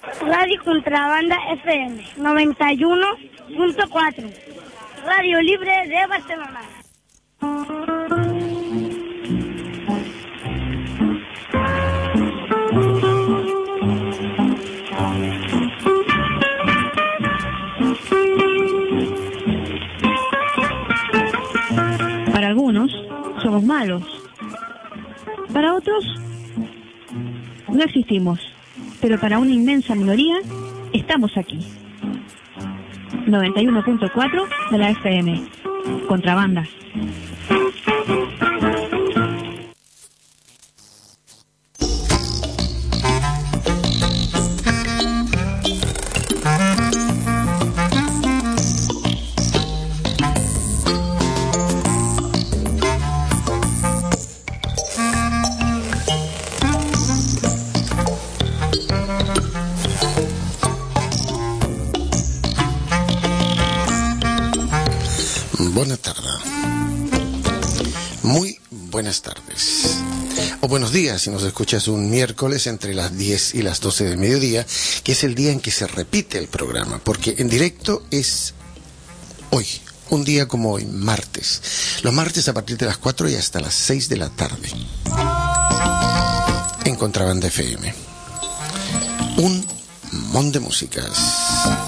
Radio Contrabanda FM 91.4. Radio Libre de Barcelona. Para algunos somos malos. Para otros no existimos. Pero para una inmensa minoría estamos aquí. 91.4 de la FM. Contrabanda. Buenas tardes. Muy buenas tardes. O buenos días si nos escuchas un miércoles entre las 10 y las 12 del mediodía, que es el día en que se repite el programa, porque en directo es hoy, un día como hoy, martes. Los martes a partir de las 4 y hasta las 6 de la tarde. En Contrabanda FM. Un mon de músicas.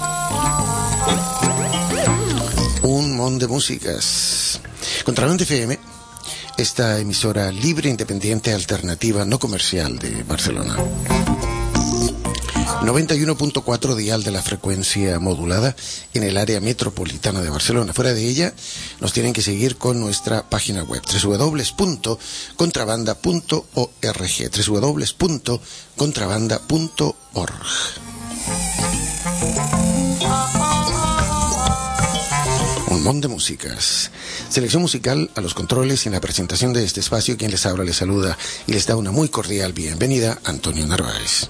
Un mon de músicas. Contrabanda FM, esta emisora libre, independiente, alternativa, no comercial de Barcelona. 91.4 dial de la frecuencia modulada en el área metropolitana de Barcelona. Fuera de ella, nos tienen que seguir con nuestra página web www.contrabanda.org www.contrabanda.org. Un montón de músicas. Selección musical a los controles y en la presentación de este espacio. Quien les habla, les saluda y les da una muy cordial bienvenida, Antonio Narváez.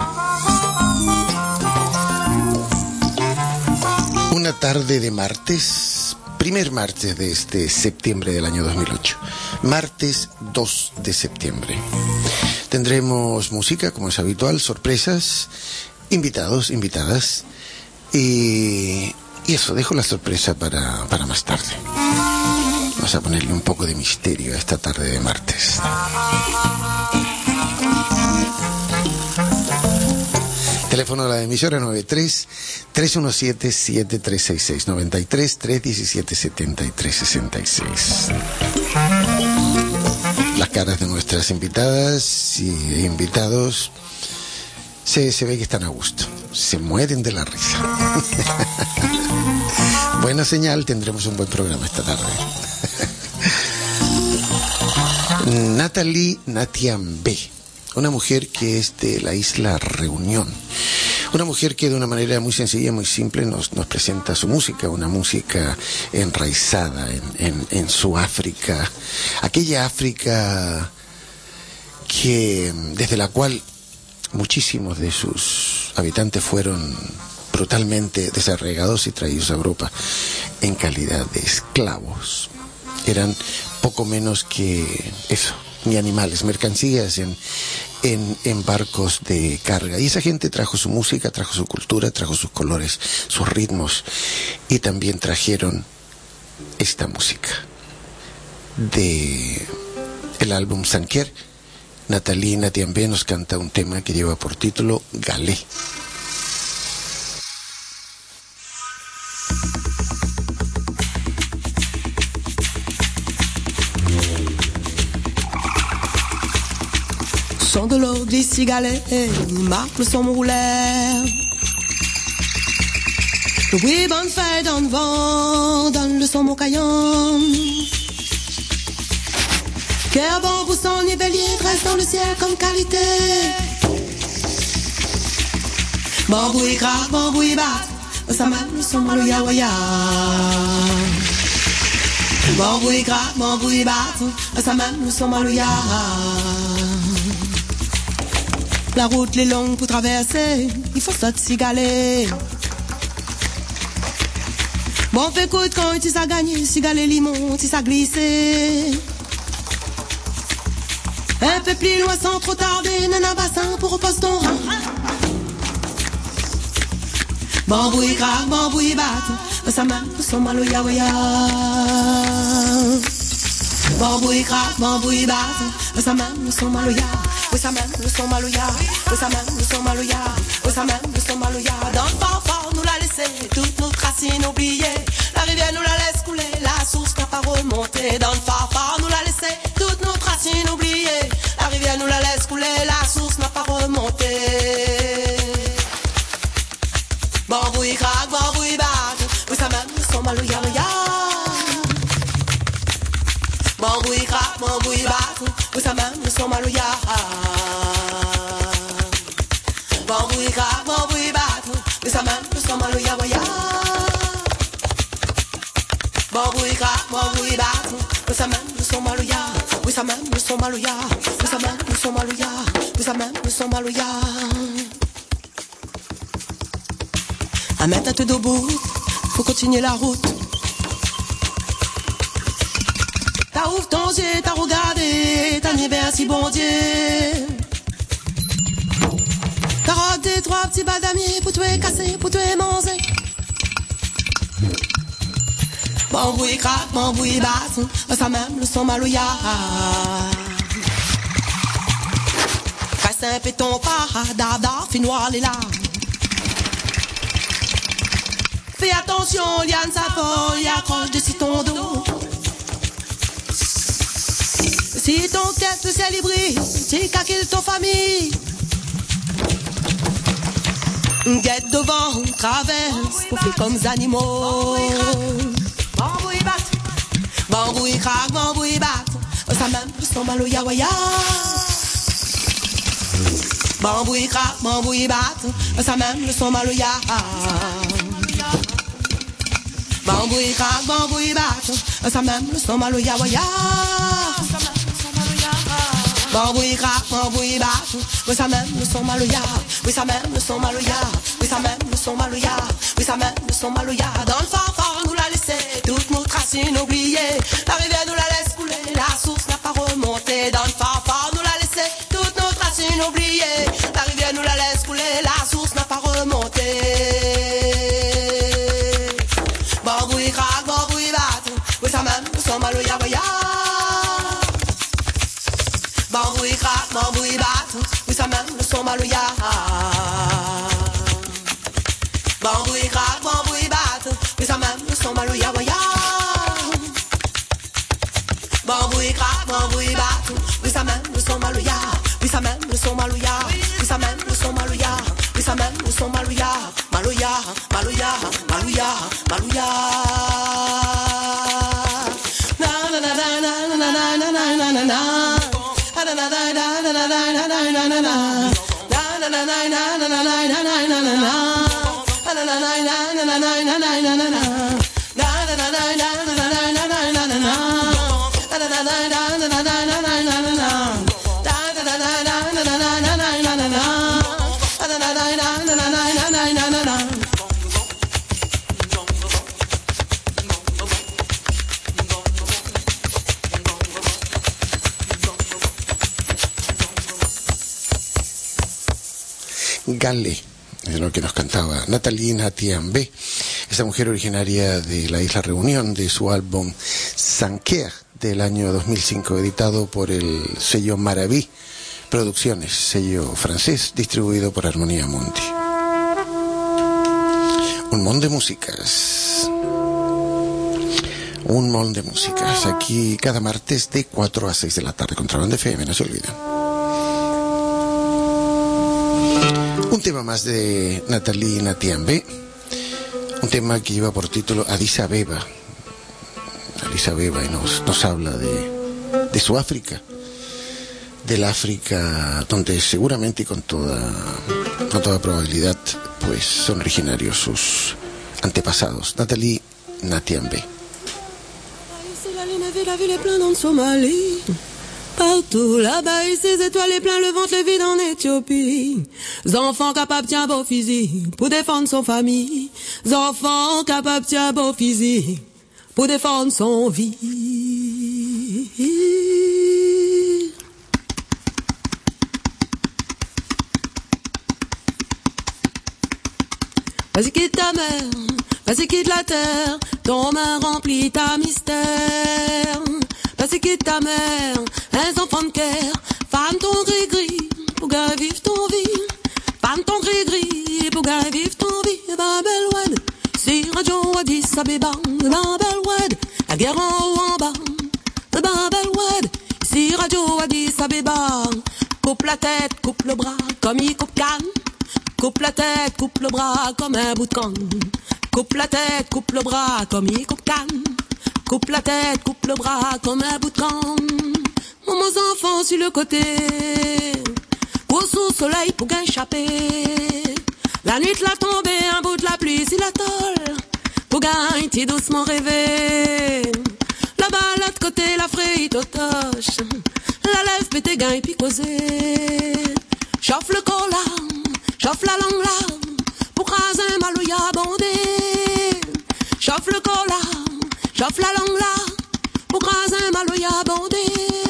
Una tarde de martes, primer martes de este septiembre del año 2008. Martes 2 de septiembre. Tendremos música, como es habitual, sorpresas, invitados, invitadas y eso, dejo la sorpresa para más tarde. Vamos a ponerle un poco de misterio a esta tarde de martes. Teléfono de la emisora 93-317-7366. 93-317-7366. Las caras de nuestras invitadas y invitados se ve que están a gusto. Se mueren de la risa. Buena señal, tendremos un buen programa esta tarde. Nathalie Natiambe, una mujer que es de la isla Reunión. Una mujer que de una manera muy sencilla, muy simple nos presenta su música, una música enraizada en su África, aquella África que desde la cual muchísimos de sus habitantes fueron brutalmente desarraigados y traídos a Europa en calidad de esclavos. Eran poco menos que eso, ni animales, mercancías en barcos de carga. Y esa gente trajo su música, trajo su cultura, trajo sus colores, sus ritmos, y también trajeron esta música de el álbum Sanquer. Nathalie Natiambe nos canta un tema que lleva por título Galé. Son de l'eau des cigalets, marque le son roulaire. Oui, bonne fête dans le vent, donne le son mon caillon. Cœur bon pour son nivelier, reste dans le ciel comme qualité. Bambouille grave, bambouille bat, ça même son malouya waya. Bambouille grave, bambouille bat, ça même son malouya. La route est longue pour traverser, il faut se cigaler. Bon, fait écoute quand tu as gagné, cigaler limon, tu as glissé. Un peu plus loin sans trop tarder, nana bassin pour repose ton rang. Bambouille craque, bambouille batte, ça même son maloya waya. Bambouille craque, bambouille batte, ça même son maloya. Oui, ça même son maloya, oui, ça même son maloya, oui, ça même son maloya. Dans le fanfare, nous l'a laissé, toutes nos racines oubliées. La rivière nous la laisse couler, la source n'a pas remonté. Dans le fanfare, nous l'a laissé, toutes nos racines oubliées. La rivière nous la laisse couler, la source n'a pas remonté. Bambouille craque, bambouille batte, oui, ça même son maloya, maloya. Bambouille craque, bambouille batte, oui, ça même son maloya. Bambouille craque, bambouille batte, oui, ça même son maloya, maloya. Bambouille craque, bambouille batte, oui, ça même son maloya, oui, ça même son maloya, oui, ça même son maloya, oui, ça même son maloya. À mettre tête debout, faut continuer la route. T'as ouvert ton yeux, t'as regardé, t'as dit merci bon Dieu. T'as rodé trois petits badamiers pour tuer casser, pour tuer manger. Bambouille craque, bambouille basse, ça même le son maloya. Reste un péton par, dada, fais noir les larmes. Fais attention, liane sa folle, accroche dessus ton dos. Si ton tête le ciel brille, c'est qu'à kill ton famille. Guette devant, traverse, pour faire comme des animaux. Bambouille batte, bambouille craque, bambouille batte, ça même son maloya waya. Bambouille craque, bambouille batte, ça même son maloya. Bambouille craque, bambouille batte, ça même son maloya waya. Bambouille craque, bambouille batte, oui ça même son maloya, oui ça même son maloya, oui ça même son maloya, oui ça même son maloya. Dans le fanfare nous l'a laissé, toutes nos racines oubliées. La rivière nous la laisse couler, la source n'a pas remonté. Dans le fanfare nous l'a laissé, toutes nos racines oubliées. La rivière nous la laisse couler, la source n'a pas remonté. Bambouille craque, bambouille batte, oui ça même son maloya waya. Bambouille craque, bambouille batte, oui ça même son maloya. Bambouille craque, bambouille batte, oui ça même son maloya waya. Bambouille craque, bambouille batte, oui ça même son maloya, oui ça même son maloya, oui ça même son maloya, oui ça même son maloya, maloya, maloya, maloya, maloya. Na na na na na na na na na na na. Gale, es lo que nos cantaba Nathalie Natiambe, esta mujer originaria de la isla Reunión, de su álbum Sanquer del año 2005, editado por el sello Maraví Producciones, sello francés, distribuido por Armonía Mundi. Un mon de músicas. Un mon de músicas. Aquí cada martes de 4 a 6 de la tarde. Contrabanda FM, no se olviden. Un tema más de Nathalie Natiambe. Un tema que lleva por título Addis Abeba. Addis Abeba, y nos habla de su África. Del África donde seguramente y con toda probabilidad pues son originarios sus antepasados. Nathalie Natiambe. La ville est pleine en Somalie. Partout là-bas, et ses étoiles est plein, le ventre le vide en Éthiopie. Enfants capables tiens beau physique pour défendre son famille. Enfants capables tiens beau physique pour défendre son vie. Vas-y quitte ta mère, vas-y quitte la terre, ton main remplit ta mystère. Vas-y quitte ta mère, les enfants de cœur, fan ton gris-gris, pour gars vivre ton vie. Fan ton gris-gris, pour gars vivre ton vie. Babel Wed, si Radio Addis Abeba, Babel Wed, la guerre en haut en bas. Babel Wed, si Radio Addis Abeba, coupe la tête, coupe le bras, comme il coupe canne. Coupe la tête, coupe le bras comme un bout de canne. Coupe la tête, coupe le bras comme il coupe canne. Coupe la tête, coupe le bras comme un bout de canne. Mon enfants sur le côté, cours sous soleil pour échapper. La nuit l'a tombé, un bout de la pluie sur la tôle, pour gagner doucement rêver. Là-bas, l'autre côté, la fraye totoche, la lèvre pété gagne puis causer. Chauffe le corps là, chauffe la langue là, pour craser un maloya bondé. Chauffe le corps là, chauffe la langue là, pour craser un maloya bondé.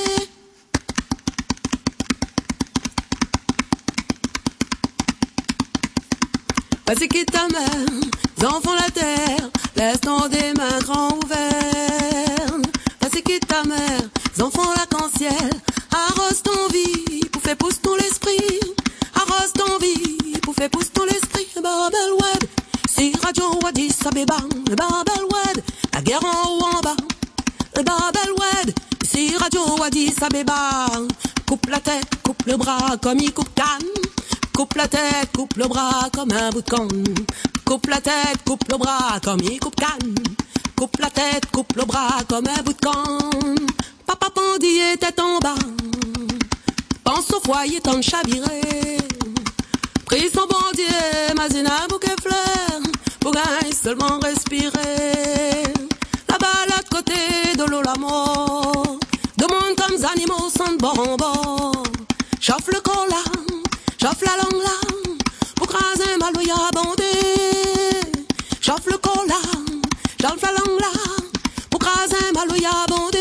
Vas-y quitte ta mère, enfants la terre, laisse ton des mains grands ouverts. Vas-y quitte ta mère, enfants l'arc-en-ciel, arrose ton vie, pour faire pousse ton l'esprit. Arrose ton vie, pour faire pousse ton l'esprit. Babel Wed, si Radio Addis Abeba, Babel Wed, la guerre en haut en bas. Babel Wed, si Radio Addis Abeba, coupe la tête, coupe le bras comme il coupe canne. Coupe la tête, coupe le bras comme un bout de canne. Coupe la tête, coupe le bras comme il coupe canne. Coupe la tête, coupe le bras comme un bout de canne. Papa Pandi était en bas, pense au foyer tant de chaviré. Pris son bandier, Mazina bouquet fleur, pour gagner seulement respirer. Là-bas, l'autre côté de l'eau la mort, de monde comme des animaux sont de bord en bord. Chauffe le corps là, chauffe la langue là, pour craser un maloya bandé. Chauffe le corps là, chauffe la langue là, pour craser un maloya bandé.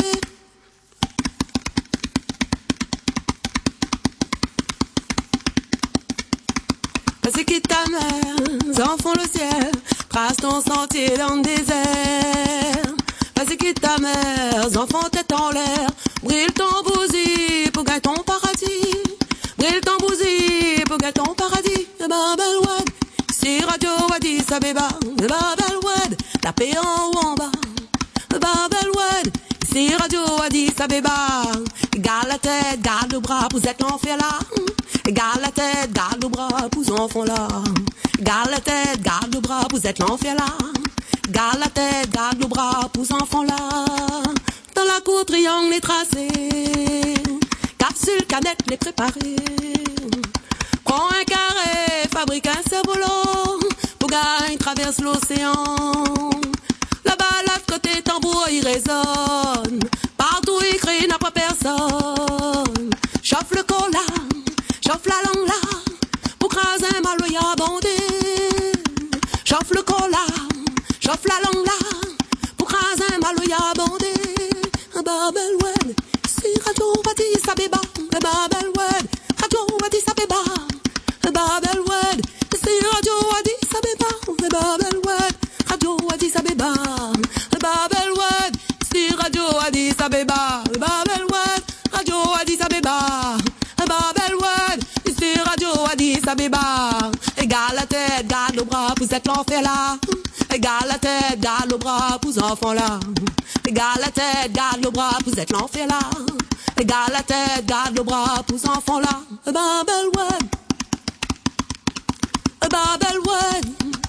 Vas-y quitte ta mère, enfants le ciel, trace ton sentier dans le désert. Vas-y quitte ta mère, enfants tête en l'air, brille ton bousi pour gagner ton paradis. Brille ton bousi pour gagner ton paradis. Babel Wed, si Radio Addis Abeba, Babel Wed, la paix en haut en bas. Babel Wed, si Radio Addis Abeba, garde la tête, garde le bras, vous êtes l'enfer là. Garde la tête, garde le bras, vous enfants là. Garde la tête, garde le bras, vous êtes l'enfer là. Garde la tête, garde le bras, vous enfants là. Dans la cour, triangle est tracé, capsule, canette, les préparer. Prends un carré, fabrique un cerf-volant, pour gagner, traverse l'océan. Là-bas, l'autre côté, tambour, il résonne. Partout, il crie, n'a pas personne. Chauffe le corps là, chauffe la langue là, pour craser un maloya bandé. Chauffe le corps là, chauffe la langue là, pour craser un maloya bandé. Babel Wed, si Radio Addis Abeba, Babel Wed, Radio Addis Abeba, Babel Wed, si Radio Addis Abeba, Babel Wed, Radio Addis Abeba, Babel Wed, si Radio Addis Abeba, Babel Wed, Radio Addis Abeba, Babel Wed, si Radio Addis Abeba. Égale la tête, garde le bras, vous êtes l'enfer là. Égale la tête, garde le bras, vous enfants là. Égale la tête, garde le bras, vous êtes l'enfer là. Égale la tête, garde le bras, vous enfants là. Babel Wed, Babel Wed,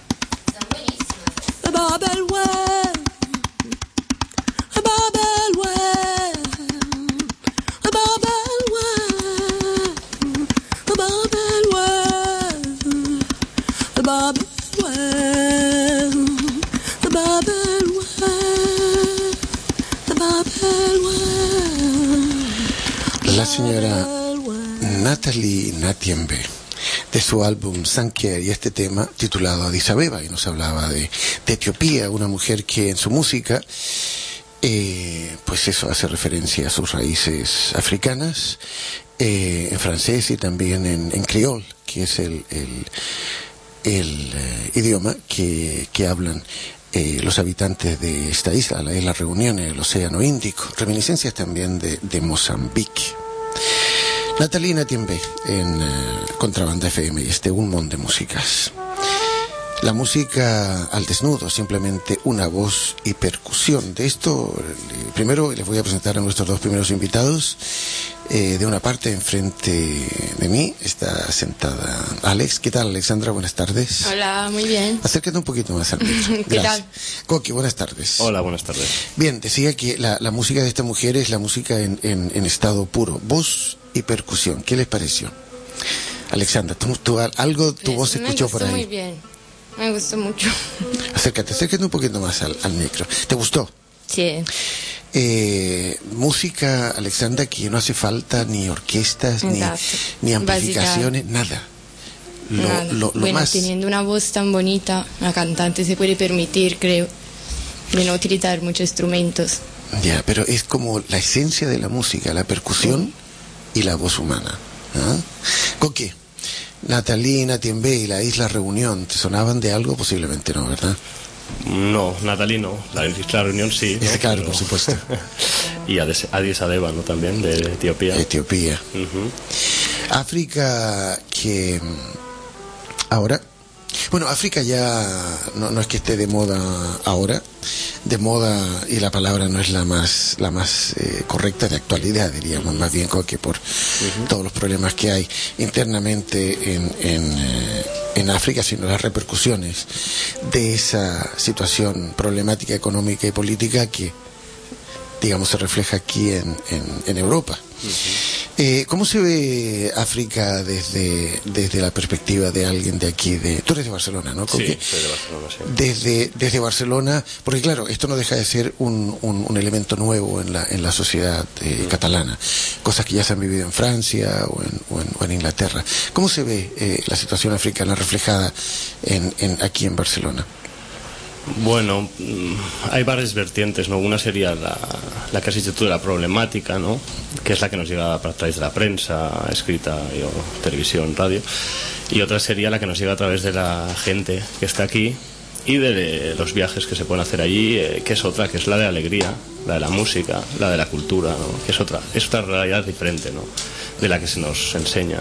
Babel Wed, Babel Wed, Babel Wed, Babel Wed, Babel Wed, Babel Wed, Babel Wed. La señora Nathalie Natiembe, de su álbum Sankier, y este tema titulado Addis Abeba, y nos hablaba de Etiopía, una mujer que en su música pues eso hace referencia a sus raíces africanas, en francés y también en criol, que es el idioma que hablan los habitantes de esta isla, la isla Reunión, en el Océano Índico. Reminiscencias también de Mozambique. Natalina Tiembé en Contrabanda FM y un montón de músicas. La música al desnudo, simplemente una voz y percusión. De esto, primero les voy a presentar a nuestros dos primeros invitados. De una parte, enfrente de mí, está sentada Alex. ¿Qué tal, Alexandra? Buenas tardes. Hola, muy bien. Acércate un poquito más al micro. ¿Qué tal? Coqui, buenas tardes. Hola, buenas tardes. Bien, decía que la música de esta mujer es la música en estado puro, voz y percusión. ¿Qué les pareció? Alexandra, tu voz se escuchó por ahí. Muy bien, me gustó mucho. Acércate un poquito más al micro. ¿Te gustó? Sí. Música, Alexandra, que no hace falta ni orquestas, ni amplificaciones, nada. Lo bueno, más... teniendo una voz tan bonita, la cantante se puede permitir, creo, de no utilizar muchos instrumentos. Ya, pero es como la esencia de la música, la percusión y la voz humana. ¿Ah? Coque, Natalina Tiembé y la Isla Reunión, ¿te sonaban de algo? Posiblemente no, ¿verdad? No, Natalí no, la Isla Reunión sí, ¿no? Claro, pero... por supuesto. Y Addis Abeba, ¿no? También, de Etiopía. Etiopía. África, que ahora... Bueno, África ya no es que esté de moda ahora, de moda, y la palabra no es la más correcta, de actualidad, diríamos, más bien que por todos los problemas que hay internamente en África, sino las repercusiones de esa situación problemática económica y política que, digamos, se refleja aquí en Europa. ¿Cómo se ve África desde la perspectiva de alguien de aquí? Tú eres de Barcelona, ¿no? Sí, soy de Barcelona, sí. Desde Barcelona, porque claro, esto no deja de ser un elemento nuevo en la sociedad catalana, cosas que ya se han vivido en Francia o en Inglaterra. ¿Cómo se ve la situación africana reflejada aquí en Barcelona? Bueno, hay varias vertientes, ¿no? Una sería la que has dicho tú de la problemática, ¿no? Que es la que nos llega a través de la prensa escrita o televisión, radio. Y otra sería la que nos llega a través de la gente que está aquí y de los viajes que se pueden hacer allí, que es otra, que es la de la alegría, la de la música, la de la cultura, ¿no? Que es otra realidad diferente, ¿no? De la que se nos enseña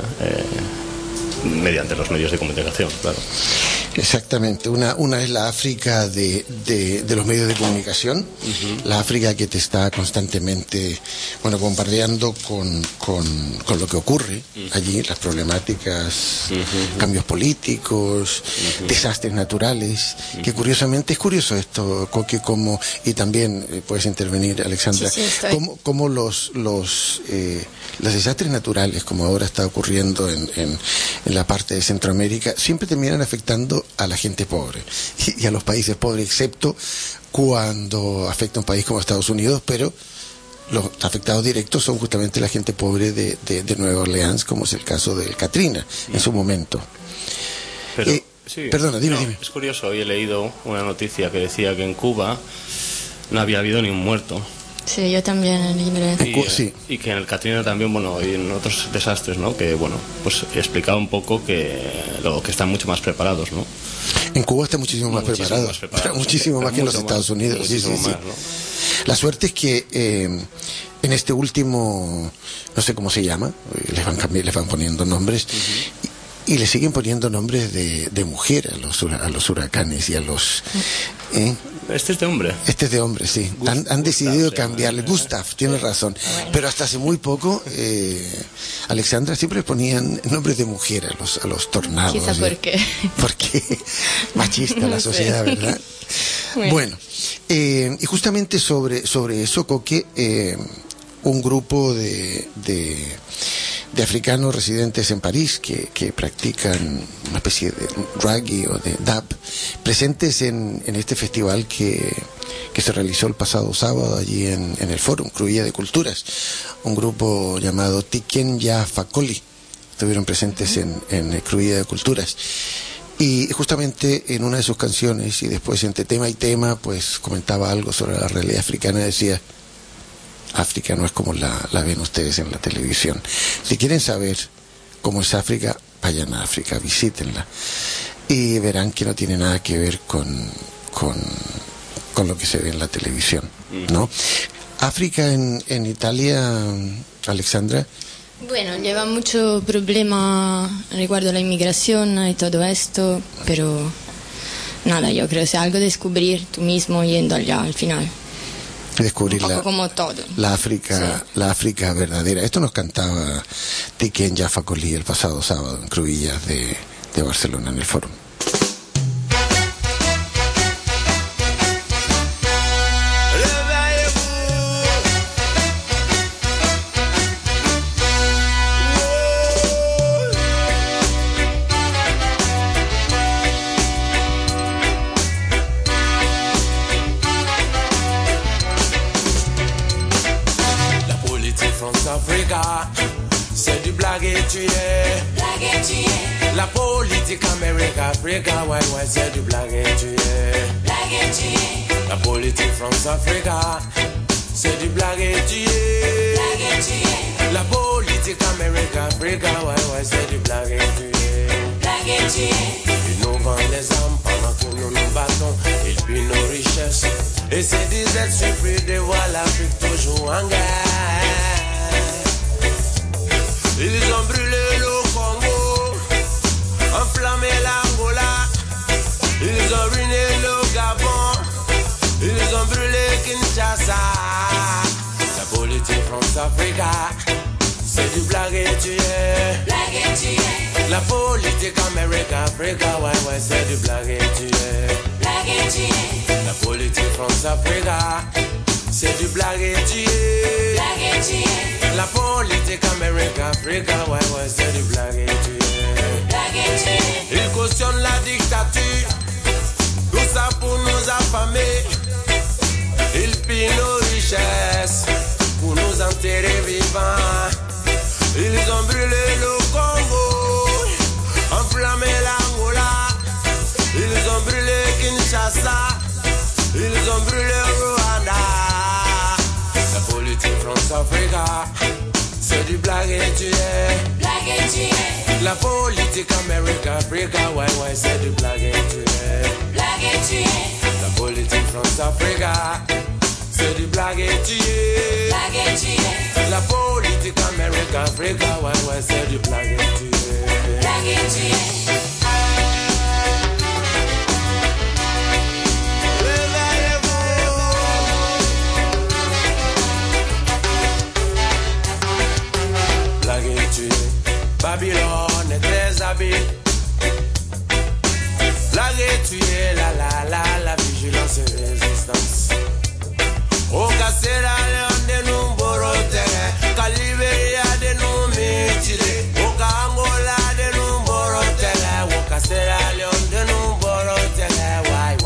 mediante los medios de comunicación, claro. Exactamente, una es la África de los medios de comunicación, la África que te está constantemente, bombardeando con lo que ocurre allí, las problemáticas, cambios políticos, desastres naturales, que curiosamente, es curioso esto, Coque, y también puedes intervenir, Alexandra, como los desastres naturales, como ahora está ocurriendo en la parte de Centroamérica, siempre terminan afectando a la gente pobre y a los países pobres, excepto cuando afecta a un país como Estados Unidos, pero los afectados directos son justamente la gente pobre de Nueva Orleans, como es el caso del Katrina en su momento. Pero, sí, perdona, dime. Es curioso, hoy he leído una noticia que decía que en Cuba no había habido ni un muerto. Sí, yo también en inglés. Y que en el Katrina también, y en otros desastres, ¿no? Que, pues he explicado un poco que están mucho más preparados, ¿no? En Cuba está muchísimo más preparado, pero muchísimo más que en los Estados Unidos. Sí. Más, ¿no? La suerte es que en este último, no sé cómo se llama, les van poniendo nombres, y le siguen poniendo nombres de mujer a los huracanes y a los... Este es de hombre. Este es de hombre, sí. Han decidido cambiarle. Gustav, tienes razón. Pero hasta hace muy poco, Alexandra, siempre ponían nombres de mujer a los tornados. Quizá por qué. Porque machista la sociedad, ¿verdad? Bueno, y justamente sobre eso, Coque, un grupo de africanos residentes en París que practican una especie de reggae o de dub, presentes en este festival que se realizó el pasado sábado allí en el Fórum Cruilla de Culturas, un grupo llamado Tikenya Fakoli, estuvieron presentes en Cruilla de Culturas. Y justamente en una de sus canciones, y después entre tema y tema, pues comentaba algo sobre la realidad africana, decía: África no es como la ven ustedes en la televisión. Si quieren saber cómo es África, vayan a África, visítenla. y verán que no tiene nada que ver con lo que se ve en la televisión, ¿no? África en Italia, Alexandra. Bueno, lleva mucho problema recuerdo a la inmigración y todo esto, pero nada, yo creo que es algo de descubrir tú mismo yendo allá al final. Descubrir un poco como todo. La África verdadera. Esto nos cantaba Tiken Jah Fakoly el pasado sábado en Cruïlles de Barcelona, en el Fórum. C'est du blague et tu es. La politique Amérique-Africa, ouais, ouais, c'est du blague et tu es. La politique France-Africa, c'est du blague et tu es. La politique Amérique-Africa, ouais, ouais, c'est du blague et tu es. Ils nous vendent les armes pendant que nous nous battons. Ils pillent nos richesses. Et c'est des aides surpris de voir l'Afrique toujours en guerre. Ils ont brûlé le Congo, enflammé l'Angola. Ils ont ruiné le Gabon, ils ont brûlé Kinshasa. La politique France-Africa, c'est du blague et tu es. La politique Amérique-Africa, ouais, ouais, c'est du blague et tu es. La politique France-Africa, c'est du blague et tu es. La politique Amérique-Africa, ouais, ouais, c'est du blague et tu es. Ils cautionnent la dictature, tout ça pour nous affamer. Ils pillent nos richesses pour nous enterrer vivants. Ils ont brûlé le Congo, enflammé l'Angola. Ils ont brûlé Kinshasa, ils ont brûlé Rwanda. La politique France-Africa, c'est du blague et tu es. La politique Amérique-Africa, ouais, ouais, c'est du blague et tu es. La politique France-Africa, c'est du blague et tu es. La politique Amérique-Africa, ouais, ouais, c'est du blague et tu es. Babylone est très habile. Blague et tu es, la vigilance et résistance. Au Sierra Leone de nous borotere, Caliberia de nous mutile, au Angola de nous borotere, au Sierra Leone de nous borotere.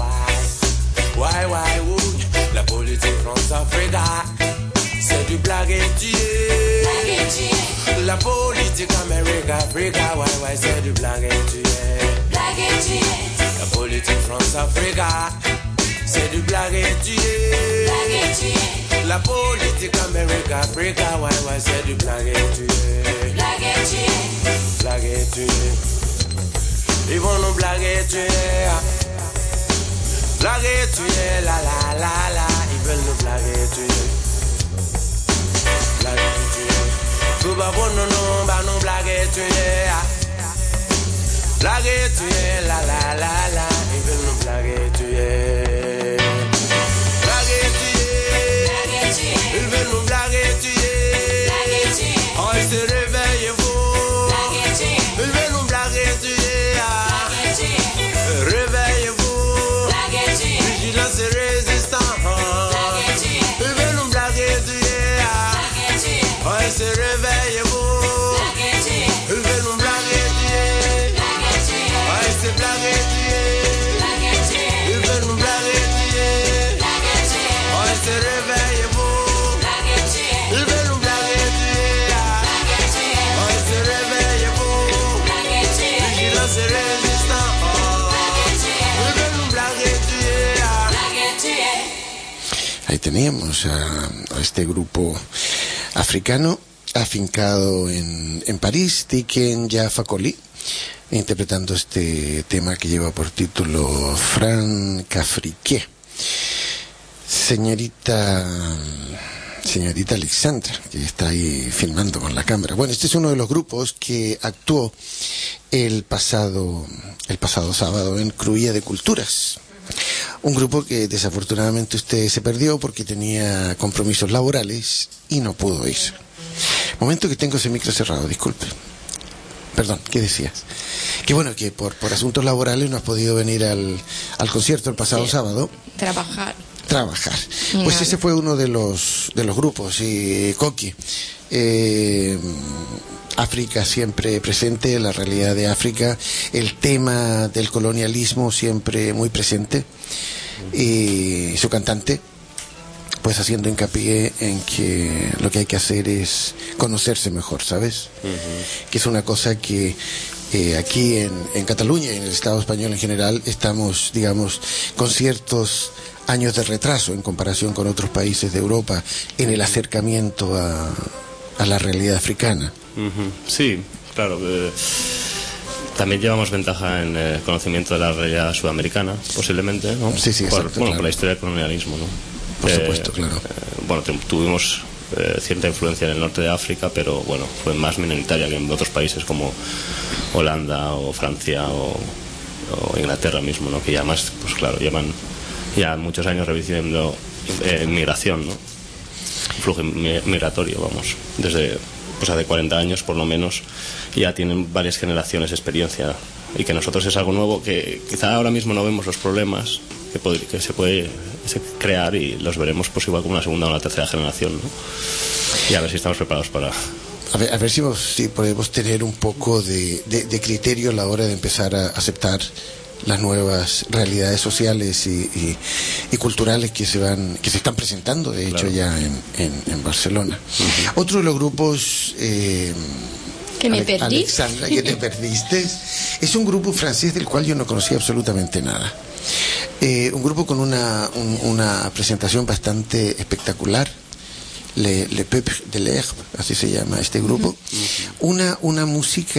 Why, la politique France-Africa, c'est du blague et tu es. La politique Amérique-Africa, ouais, ouais, c'est du blague et tu es. La politique France-Africa, c'est du blague et tu es. La politique Amérique-Africa, ouais, ouais, c'est du blague et tu es. Blague et tu es. Ils vont nous blaguer et tu es. Blague et tu es, la. Ils veulent nous blaguer et tu es. Blague et tu es. Tout va bon, non, bah non, blague et tu es. Blague et tu es, la. Ils veulent nous blaguer et tu es. Blague et tu es. Ils veulent nous blaguer et tu es. Oh, ils se réveillent, vous. Ils veulent nous blaguer et tu es. Réveillez-vous. Vigilance et résistance. Ils veulent nous blaguer et tu es. Oh, ils se réveillez-vous. Ils veulent nous blaguer et tu es. Oh, ils se blaguent et tu es. Ils veulent nous blaguer et tu es. Oh, ils se réveillez-vous. Ils veulent nous blaguer et tu es. Oh, ils se réveillez-vous. Vigilance et résistance. Ils veulent nous blaguer et tu es. Ahí teníamos a este grupo africano afincado en París, Tiken Jah Fakoly, interpretando este tema que lleva por título Francafrique. Señorita Alexandra, que está ahí filmando con la cámara. Bueno, este es uno de los grupos que actuó el pasado sábado en Cruïlla de Culturas. Un grupo que desafortunadamente usted se perdió porque tenía compromisos laborales y no pudo ir. Momento que tengo ese micro cerrado, disculpe. Perdón, ¿qué decías? Que bueno, que por asuntos laborales no has podido venir al concierto el pasado sábado. Trabajar. Pues ese fue uno de los grupos. Y Coqui, África siempre presente, la realidad de África, el tema del colonialismo siempre muy presente, y su cantante pues haciendo hincapié en que lo que hay que hacer es conocerse mejor, ¿sabes? Que es una cosa que aquí en Cataluña y en el Estado español en general estamos, digamos, con ciertos años de retraso en comparación con otros países de Europa en el acercamiento a la realidad africana. Sí, claro. También llevamos ventaja en el conocimiento de la realidad sudamericana, posiblemente, ¿no? Sí, exacto, claro. Por la historia del colonialismo, ¿no? Por supuesto, claro. Bueno, tuvimos cierta influencia en el norte de África, pero bueno, fue más minoritaria que en otros países como Holanda o Francia o Inglaterra mismo, ¿no? Que ya más, pues claro, llevan ya muchos años recibiendo migración, ¿no? Flujo migratorio, vamos, desde pues hace 40 años por lo menos, ya tienen varias generaciones de experiencia, y que nosotros es algo nuevo que quizá ahora mismo no vemos los problemas que se puede crear, y los veremos pues igual como una segunda o una tercera generación, ¿no? Y a ver si estamos preparados para... A ver si podemos tener un poco de criterio a la hora de empezar a aceptar las nuevas realidades sociales y culturales que se están presentando, de hecho, ya en Barcelona. Otro de los grupos que me perdí. Alexandra, que te perdiste, es un grupo francés del cual yo no conocía absolutamente nada. Un grupo con una presentación bastante espectacular, Le Peuple de l'Herbe, así se llama este grupo. Una música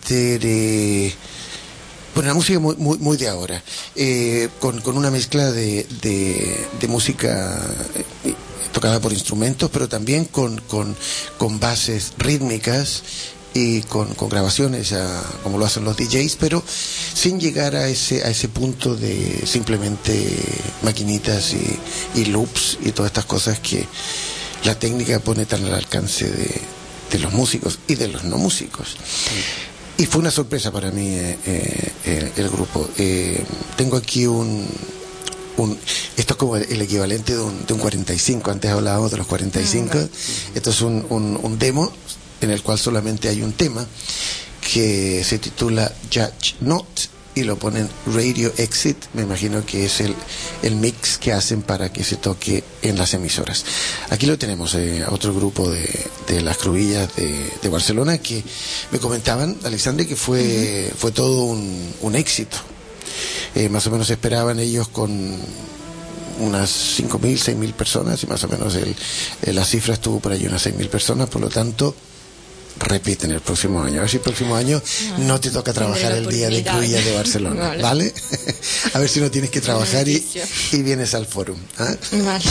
una música muy de ahora, con una mezcla de música tocada por instrumentos, pero también con bases rítmicas y con grabaciones como lo hacen los DJs, pero sin llegar a ese punto de simplemente maquinitas y loops y todas estas cosas que la técnica pone tan al alcance de los músicos y de los no músicos. Y fue una sorpresa para mí el grupo. Tengo aquí esto es como el equivalente de un 45. Antes hablábamos de los 45. Esto es un demo en el cual solamente hay un tema que se titula Judge Not, y lo ponen Radio Exit. Me imagino que es el mix que hacen para que se toque en las emisoras. Aquí lo tenemos, otro grupo de las Cruïllas de Barcelona, que me comentaban, Alexandre, que fue todo un éxito. Más o menos esperaban ellos con unas 5.000, 6.000 personas, y más o menos la cifra estuvo por ahí unas 6.000 personas. Por lo tanto, repiten el próximo año. A ver si el próximo año no te toca trabajar el día de Cruïlla de Barcelona. ¿Vale? A ver si no tienes que trabajar y vienes al fórum. ¿Ah? Vale.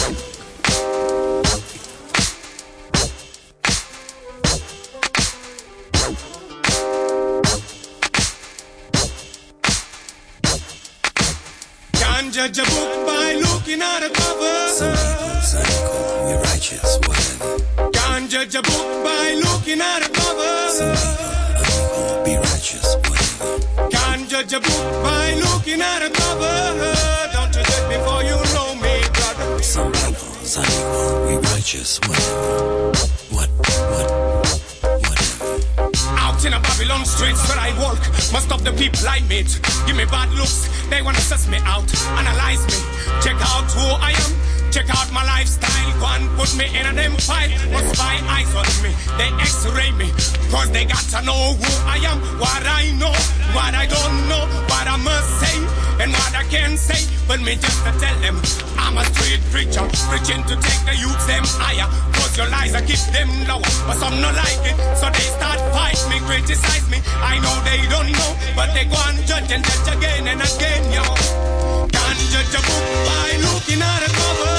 Can't judge a book by looking at a cover. Some people, we righteous, whatever. Can't judge a book by looking at a cover. Some people, be righteous, whatever. Can't judge a book by looking at a cover. Don't you judge before you know me, brother. Some people, we righteous, whatever. Whatever. Out in a Babylon streets where I walk, most of the people I meet give me bad looks. They wanna suss me out, analyze me, check out who I am. Check out my lifestyle, go and put me in a them fight. Must spy eyes on me, they x-ray me, cause they got to know who I am, what I know, what I don't know, what I must say, and what I can say. But me just to tell them, I'm a street preacher, preaching to take the youths them higher. Close your lies and keep them lower, but some no like it, so they start fight me, criticize me. I know they don't know, but they go and judge and judge again and again, yo. Can't judge a book by looking at a cover.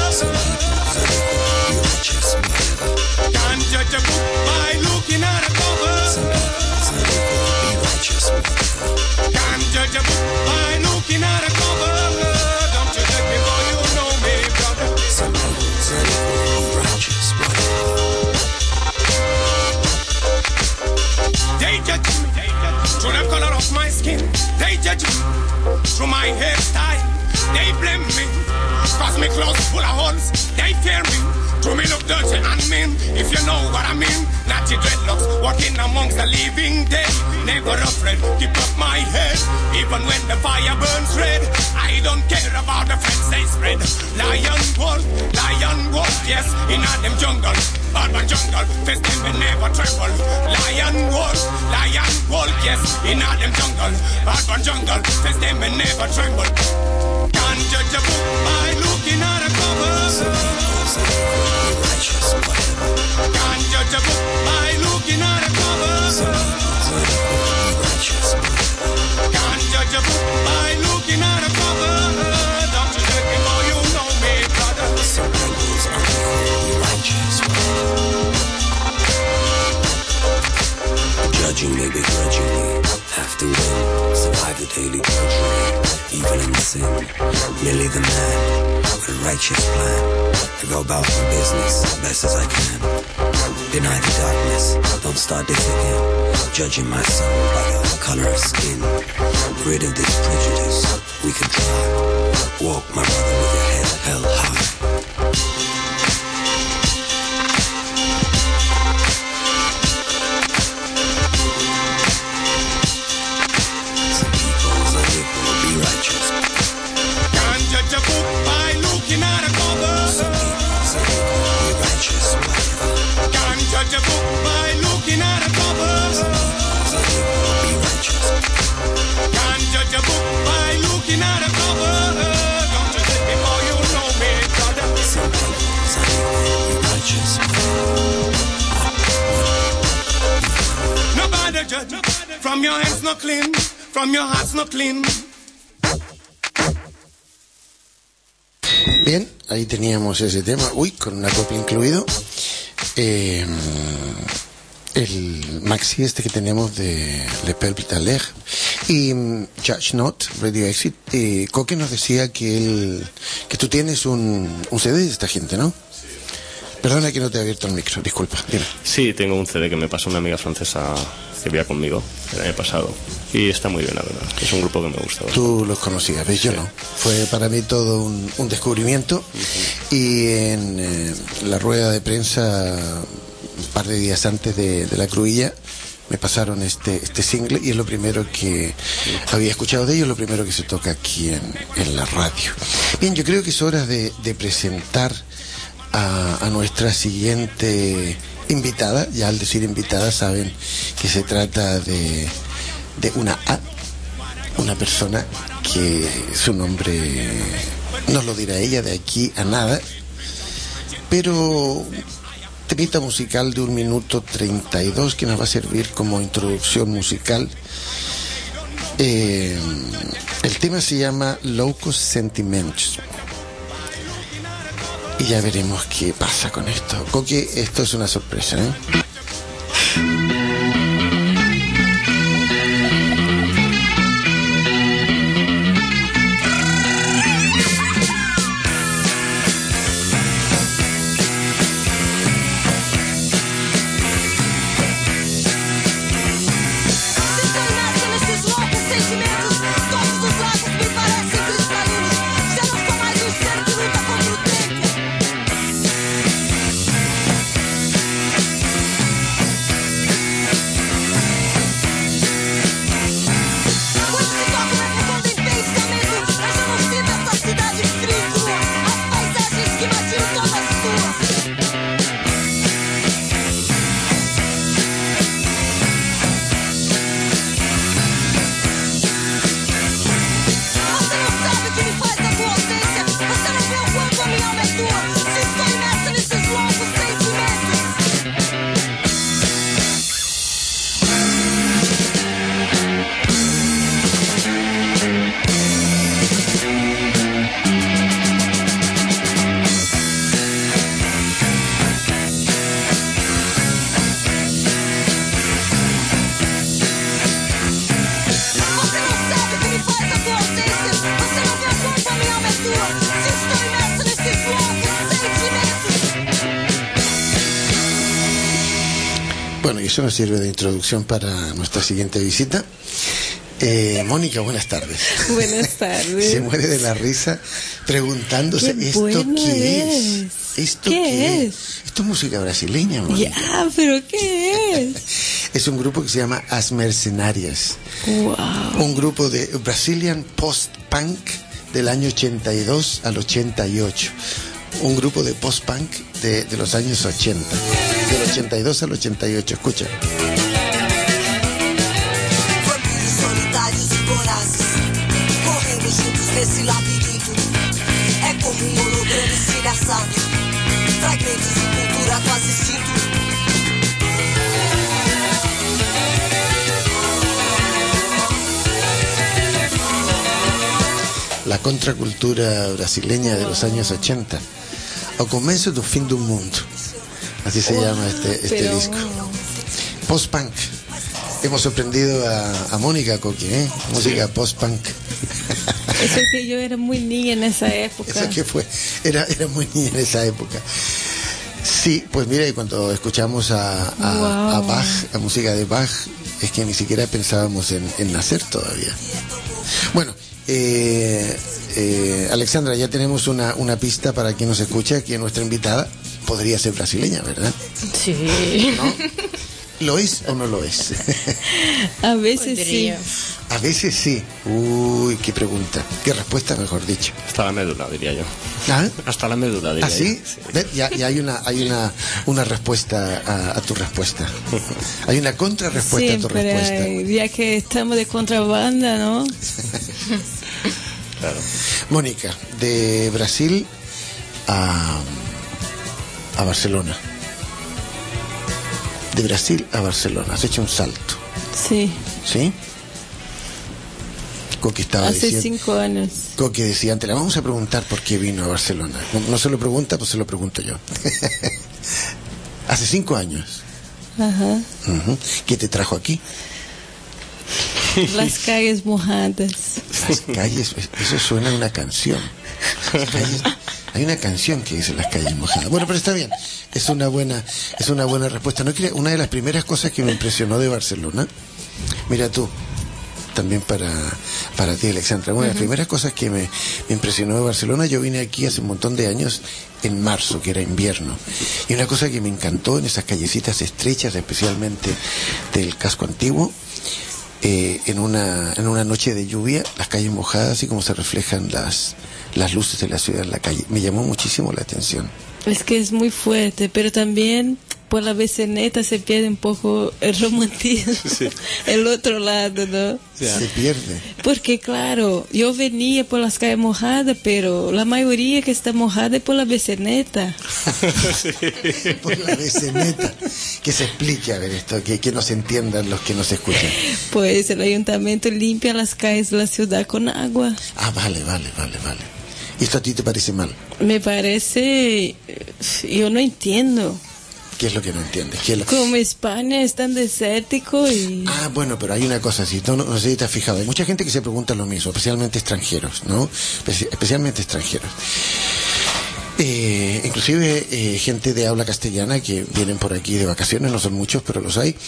Can't judge a book by looking at a cover. Can't judge a book by looking at a cover. Don't you judge me, boy, you know me, brother. Some people say righteous, they judge me through the color of my skin. They judge me through my hairstyle. They blame me, cause me clothes full of holes. They fear me, to me look dirty and mean. If you know what I mean, natty dreadlocks, walking amongst the living dead. Never afraid, keep up my head. Even when the fire burns red, I don't care about the friends they spread. Lion wolf, yes, in a them jungle. Urban jungle, face them and never tremble. Lion wolf, yes, in a them jungle. Urban jungle, face them and never tremble. Can't judge a book by looking at a cover. Can't judge a book by looking at a cover. Can't judge a book by looking at a cover. Don't you judge me, boy, you know me, brother. Some people's unequally righteous. Judging me begrudgingly, have to win, survive the daily drudgery, evil and sin, merely the man, with a righteous plan, I go about my business, best as I can, deny the darkness, don't start this again, judging my soul by the color of skin, rid of this prejudice, we can try, walk my brother with your head held high. Judge a book by looking at a cover. Can't judge a book by looking at a cover. Can't judge a book by looking at a cover. Don't you think before you know me, brother? Nobody judge. From your hands no clean, from your hearts no clean. Bien, ahí teníamos ese tema, con una copla incluido. El maxi este que tenemos de Le Peuple d'Alger y Judge Not, Radio Exit. Coque nos decía que tú tienes un CD de esta gente, ¿no? Perdona que no te he abierto el micro, disculpa, dime. Sí, tengo un CD que me pasó una amiga francesa que vivía conmigo el año pasado y está muy bien, la verdad. Es un grupo que me gusta bastante. Tú los conocías, ¿ves? Yo no. Fue para mí todo un descubrimiento. Y en la rueda de prensa, un par de días antes de la cruilla, me pasaron este single y es lo primero que había escuchado de ellos, lo primero que se toca aquí en la radio. Bien, yo creo que es hora de presentar a nuestra siguiente invitada. Ya al decir invitada saben que se trata de una persona que su nombre nos lo dirá ella de aquí a nada, pero temita musical de 1 minuto 32 que nos va a servir como introducción musical. El tema se llama Locos Sentiments y ya veremos qué pasa con esto. Coque, esto es una sorpresa, ¿eh? Bueno, y eso nos sirve de introducción para nuestra siguiente visita. Mónica, buenas tardes. Buenas tardes. Se muere de la risa preguntándose, ¿esto bueno qué es? ¿Esto ¿Qué es? Esto es música brasileña, Mónica. Ya, pero ¿qué es? Es un grupo que se llama As Mercenarias. Wow. Un grupo de Brazilian Post-Punk del año 82 al 88. Un grupo de post-punk de los años 80. Del 82 al 88. Escucha. Nesse labirinto é como holograma estilhaçado, fragmentos de cultura quase extinto. La contracultura brasileña de los años 80. Ao começo do fim do mundo. Así se llama este disco. Post-punk. Hemos sorprendido a Mónica Coqui, música sí. Post-punk. Eso que yo era muy niña en esa época. Eso que fue, era muy niña en esa época. Sí, pues mira, y cuando escuchamos a Bach, la música de Bach, es que ni siquiera pensábamos en nacer todavía. Bueno, Alexandra, ya tenemos una pista para quien nos escucha, que nuestra invitada podría ser brasileña, ¿verdad? Sí. ¿No? ¿Lo es o no lo es? A veces sí. A veces sí. Uy, qué pregunta. Qué respuesta, mejor dicho. Hasta la médula, diría yo. ¿Ah? Hasta la médula, diría ¿Ah, sí? yo. Sí. Ya hay una respuesta a tu respuesta. Hay una contrarrespuesta a tu respuesta. Ya que estamos de contrabanda, ¿no? Claro. Mónica, de Brasil a Barcelona. De Brasil a Barcelona, has hecho un salto. Sí. ¿Sí? Coqui estaba Hace diciendo, 5 años. Coqui decía antes, le vamos a preguntar por qué vino a Barcelona. No se lo pregunta, pues se lo pregunto yo. Hace 5 años. Ajá. Uh-huh. ¿Qué te trajo aquí? Las calles mojadas. Las calles, eso suena a una canción. Hay una canción que dice Las calles mojadas. Bueno, pero está bien. Es una buena respuesta. No quería, una de las primeras cosas que me impresionó de Barcelona, mira tú, también para ti, Alexandra, una de las primeras cosas que me impresionó de Barcelona, yo vine aquí hace un montón de años en marzo, que era invierno, y una cosa que me encantó en esas callecitas estrechas, especialmente del casco antiguo, en una noche de lluvia, las calles mojadas y cómo se reflejan las luces de la ciudad en la calle. Me llamó muchísimo la atención. Es que es muy fuerte, pero también por la beceneta se pierde un poco el romantismo, sí. El otro lado, ¿no? Se pierde. Porque claro, yo venía por las calles mojadas, pero la mayoría que está mojada es por la beceneta. Sí. Por la beceneta. Que se explique, a ver esto, que nos entiendan los que nos escuchan. Pues el ayuntamiento limpia las calles de la ciudad con agua. Ah, vale. ¿Y esto a ti te parece mal? Me parece... Yo no entiendo. ¿Qué es lo que no entiendes? Como España es tan desértico y... Ah, bueno, pero hay una cosa así, no sé si te has fijado. Hay mucha gente que se pregunta lo mismo, especialmente extranjeros, ¿no? Especialmente extranjeros. Inclusive gente de habla castellana que vienen por aquí de vacaciones, no son muchos, pero los hay.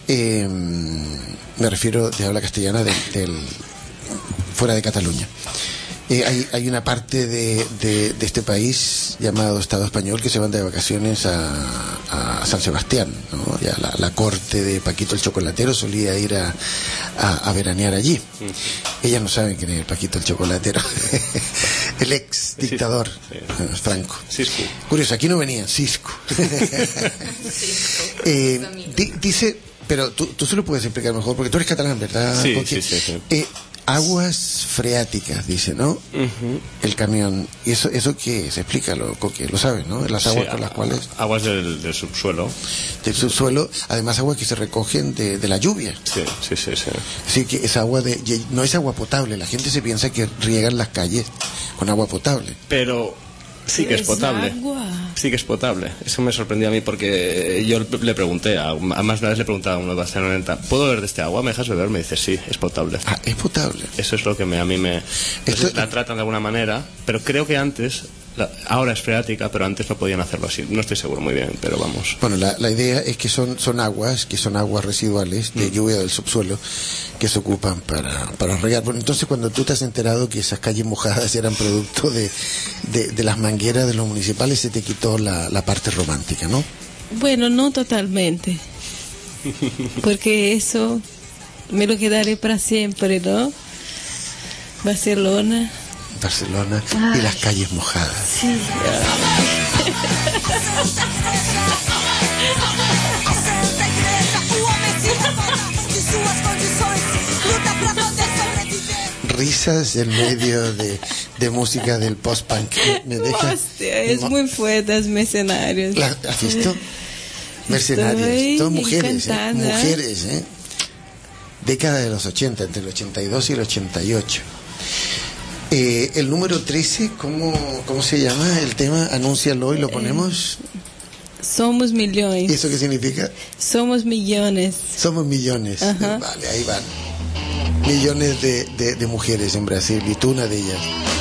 Me refiero de habla castellana fuera de Cataluña. Hay una parte de este país llamado Estado Español que se van de vacaciones a San Sebastián, ¿no? Ya la corte de Paquito el Chocolatero solía ir a veranear allí. Ellas no saben quién es Paquito el Chocolatero. El ex dictador Franco. Cisco. Curioso, aquí no venían, Cisco. Dice, pero tú se lo puedes explicar mejor porque tú eres catalán, ¿verdad? Sí, porque, sí. Aguas freáticas, dice, ¿no? Uh-huh. El camión. ¿Y eso qué es? Explícalo, Coque. Lo sabes, ¿no? Las aguas por las cuales... Aguas del subsuelo. Del subsuelo. Además, aguas que se recogen de la lluvia. Sí. Así que es agua no es agua potable. La gente se piensa que riegan las calles con agua potable. Pero... Sí que es potable. Sí que es potable. Eso me sorprendió a mí porque yo le pregunté, además una vez le preguntaba a uno de Barcelona, ¿puedo beber de este agua? ¿Me dejas beber? Me dice, sí, es potable. Ah, es potable. Eso es lo que a mí me... La tratan de alguna manera, pero creo que antes ahora es freática, pero antes no podían hacerlo así. No estoy seguro muy bien, pero vamos. Bueno, la idea es que son aguas residuales de lluvia del subsuelo que se ocupan para regar. Bueno, entonces cuando tú te has enterado que esas calles mojadas eran producto de las mangueras de los municipales, se te quitó la parte romántica, ¿no? Bueno, no totalmente, porque eso me lo quedaré para siempre, ¿no? Barcelona y las calles mojadas. Sí. Risas en medio de música del post-punk. Me deja... Hostia, es muy fuerte, es Mercenarios. ¿Has visto? Mercenarios, todas mujeres, mujeres, década de los 80, entre el 82 y el 88. El número 13, ¿cómo se llama el tema? Anúncialo y lo ponemos. Somos millones. ¿Y eso qué significa? Somos millones. Somos millones. Ajá. Vale, ahí van. Millones de mujeres en Brasil, y tú una de ellas.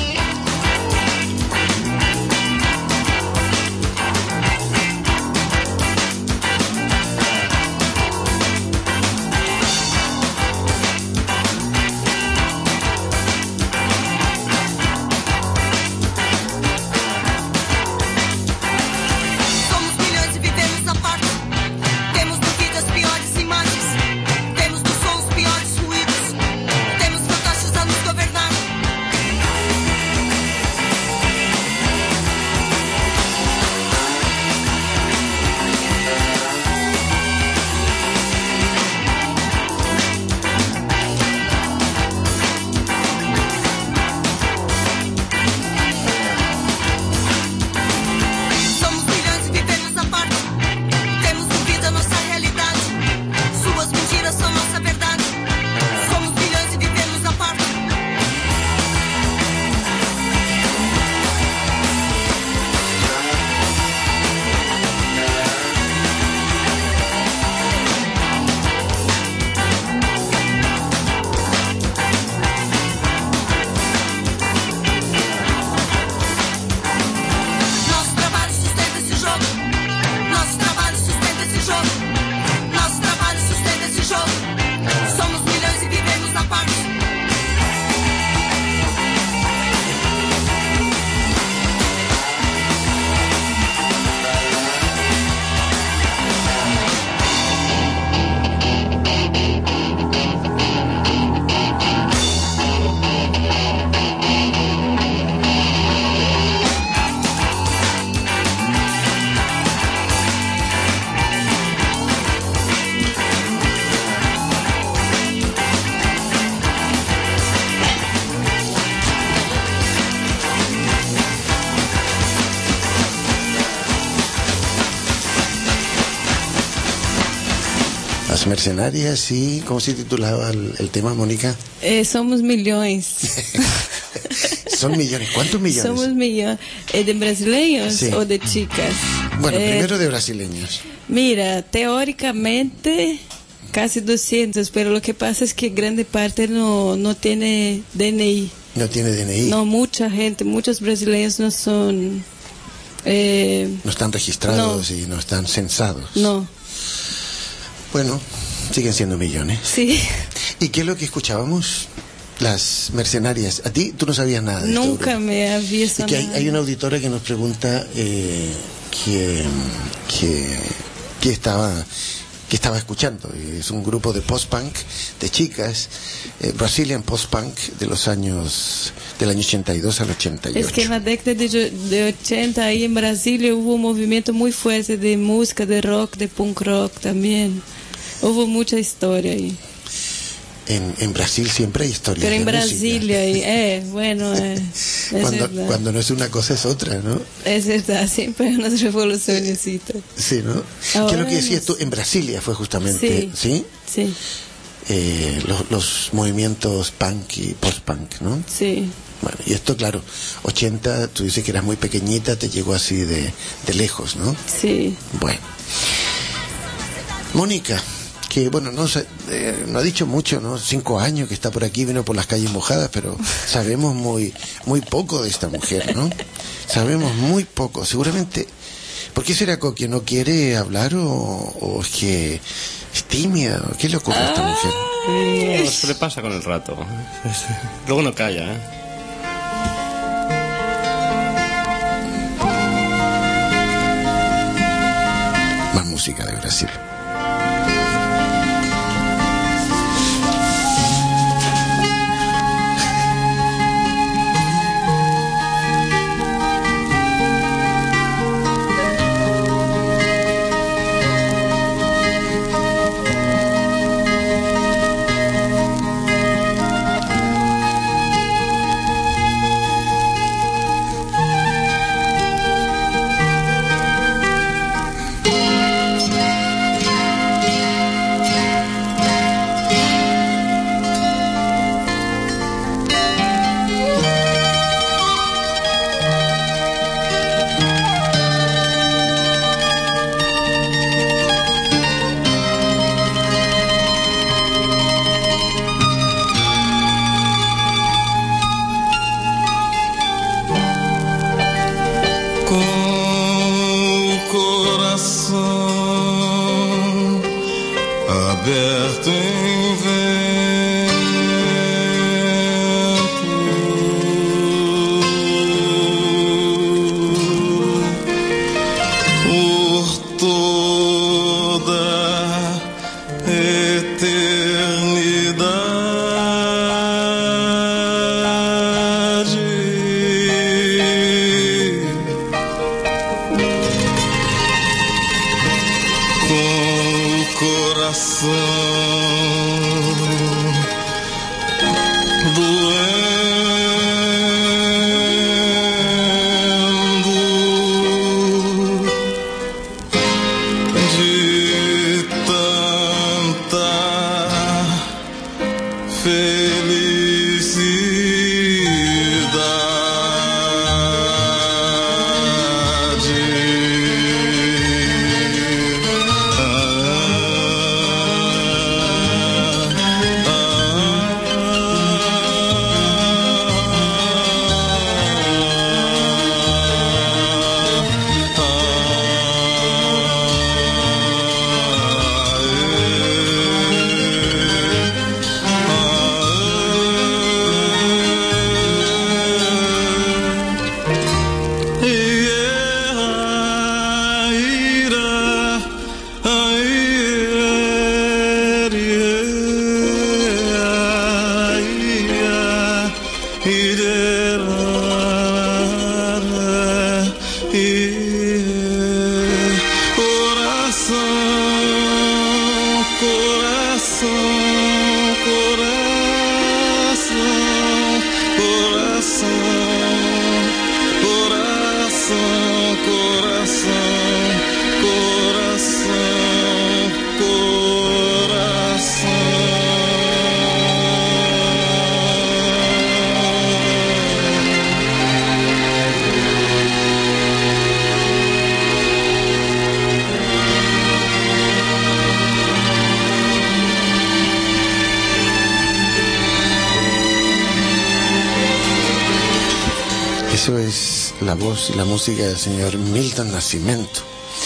Mercenarias, y ¿cómo se titulaba el tema, Mónica? Somos millones. Son millones. ¿Cuántos millones? Somos millones. ¿De brasileños sí. o de chicas? Bueno, primero de brasileños. Mira, teóricamente casi 200, pero lo que pasa es que grande parte no tiene DNI. No tiene DNI. No, mucha gente, muchos brasileños no son... no están registrados y no están censados. No. Bueno, siguen siendo millones. Sí. ¿Y qué es lo que escuchábamos? Las Mercenarias. ¿A ti? Tú no sabías nada de Nunca esto, me había sonado. Que hay una auditora que nos pregunta que estaba escuchando. Es un grupo de post-punk, de chicas, Brazilian post-punk del año 82 al 88. Es que en la década de 80 ahí en Brasilia hubo un movimiento muy fuerte de música, de rock, de punk rock también. Hubo mucha historia ahí. En Brasil siempre hay historia. Pero en Brasilia, bueno, cuando no es una cosa es otra, ¿no? Es verdad, siempre hay unas revoluciones. Sí, ¿no? ¿Qué es lo que decías tú? En Brasilia fue justamente, ¿sí? Sí. Los movimientos punk y post-punk, ¿no? Sí. Bueno, y esto, claro, 80, tú dices que eras muy pequeñita, te llegó así de lejos, ¿no? Sí. Bueno. Mónica, que bueno, no ha dicho mucho, ¿no? 5 años que está por aquí, vino por las calles mojadas, pero sabemos muy poco de esta mujer, ¿no? Sabemos muy poco. Seguramente, ¿por qué será que no quiere hablar o es que es tímida? ¿Qué le ocurre a esta mujer? No, se le pasa con el rato. Luego no calla, ¿eh? Más música de Brasil. Aberto em vento por toda Eso es la voz y la música del señor Milton Nascimento.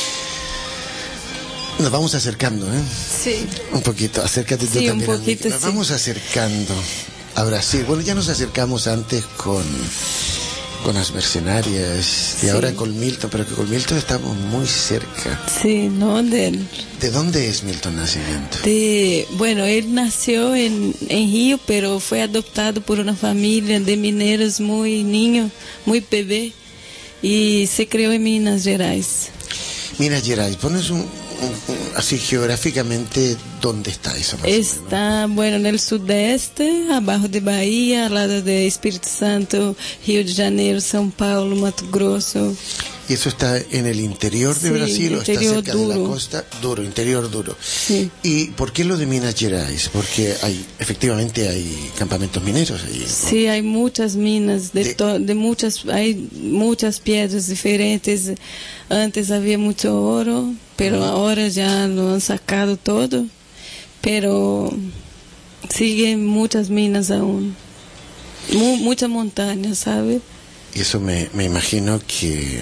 Nos vamos acercando, ¿eh? Sí. Un poquito, acércate tú Sí, un también. poquito, Nos sí. vamos acercando a Brasil. Bueno, ya nos acercamos antes con las mercenarias y Sí. ahora con Milton, pero que con Milton estamos muy cerca. Sí, no de él. ¿De dónde es Milton Nascimento? Bueno, él nació en Río, pero fue adoptado por una familia de mineros muy niño, muy bebé, y se crió en Minas Gerais. Minas Gerais, pones así geográficamente, ¿dónde está eso? Más Está, bueno, en el sudeste, abajo de Bahía, al lado de Espírito Santo, Río de Janeiro, São Paulo, Mato Grosso. ¿Y eso está en el interior de Sí, Brasil o está interior cerca de la duro. costa? Duro, interior duro. Sí. ¿Y por qué lo de Minas Gerais? Porque efectivamente hay campamentos mineros allí, ¿no? Sí, hay muchas minas, hay muchas piedras diferentes. Antes había mucho oro, pero ahora ya lo han sacado todo. pero siguen muchas minas aún, muchas montañas, ¿sabes? Y eso me imagino que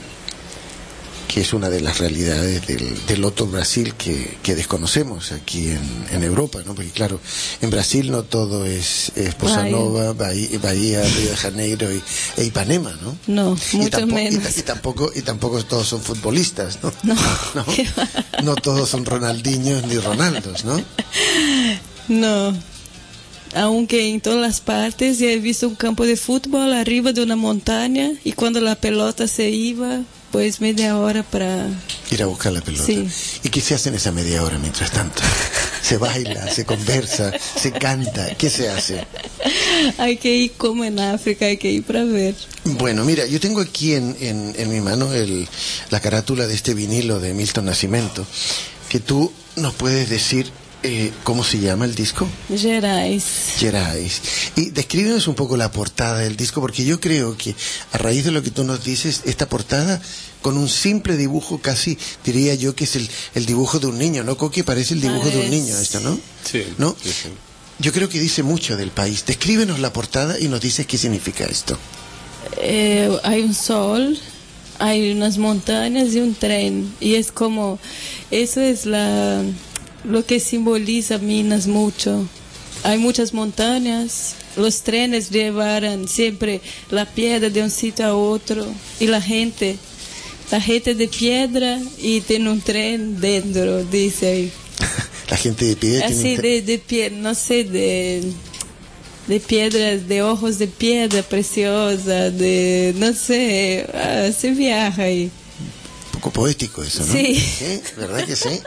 es una de las realidades del otro Brasil que desconocemos aquí en Europa, ¿no? Porque claro, en Brasil no todo es Bossa Nova, Bahía, Río de Janeiro e Ipanema, ¿no? No, mucho menos. Y tampoco todos son futbolistas, ¿no? No. No todos son Ronaldinhos ni Ronaldos, ¿no? No. Aunque en todas las partes ya he visto un campo de fútbol arriba de una montaña y cuando la pelota se iba, pues media hora para ir a buscar la pelota. Sí. ¿Y qué se hace en esa media hora mientras tanto? ¿Se baila, se conversa, se canta? ¿Qué se hace? Hay que ir como en África, hay que ir para ver. Bueno, mira, yo tengo aquí en mi mano la carátula de este vinilo de Milton Nascimento, que tú nos puedes decir ¿cómo se llama el disco? Gerais. Y descríbenos un poco la portada del disco, porque yo creo que a raíz de lo que tú nos dices, esta portada, con un simple dibujo, casi diría yo que es el dibujo de un niño, ¿no, Coqui? Parece el dibujo de un niño esto, ¿no? Sí. ¿No? Sí. Yo creo que dice mucho del país. Descríbenos la portada y nos dices qué significa esto. Hay un sol, hay unas montañas y un tren, y es como, eso es lo que simboliza Minas mucho. Hay muchas montañas, los trenes llevaron siempre la piedra de un sitio a otro y la gente de piedra y tiene un tren dentro, dice ahí. La gente de piedra así de piedra, no sé, de piedras, de ojos de piedra preciosa, de no sé, se viaja ahí. Un poco poético eso, ¿no? Sí. ¿Sí? ¿Verdad que sí?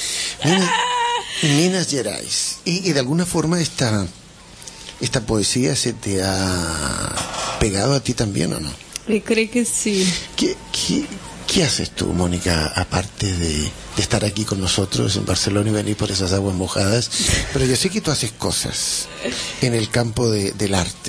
Minas Gerais. Y de alguna forma esta poesía se te ha pegado a ti también, ¿o no? Yo creo que sí. ¿Qué haces tú, Mónica, aparte de estar aquí con nosotros en Barcelona y venir por esas aguas mojadas? Pero yo sé que tú haces cosas en el campo del arte.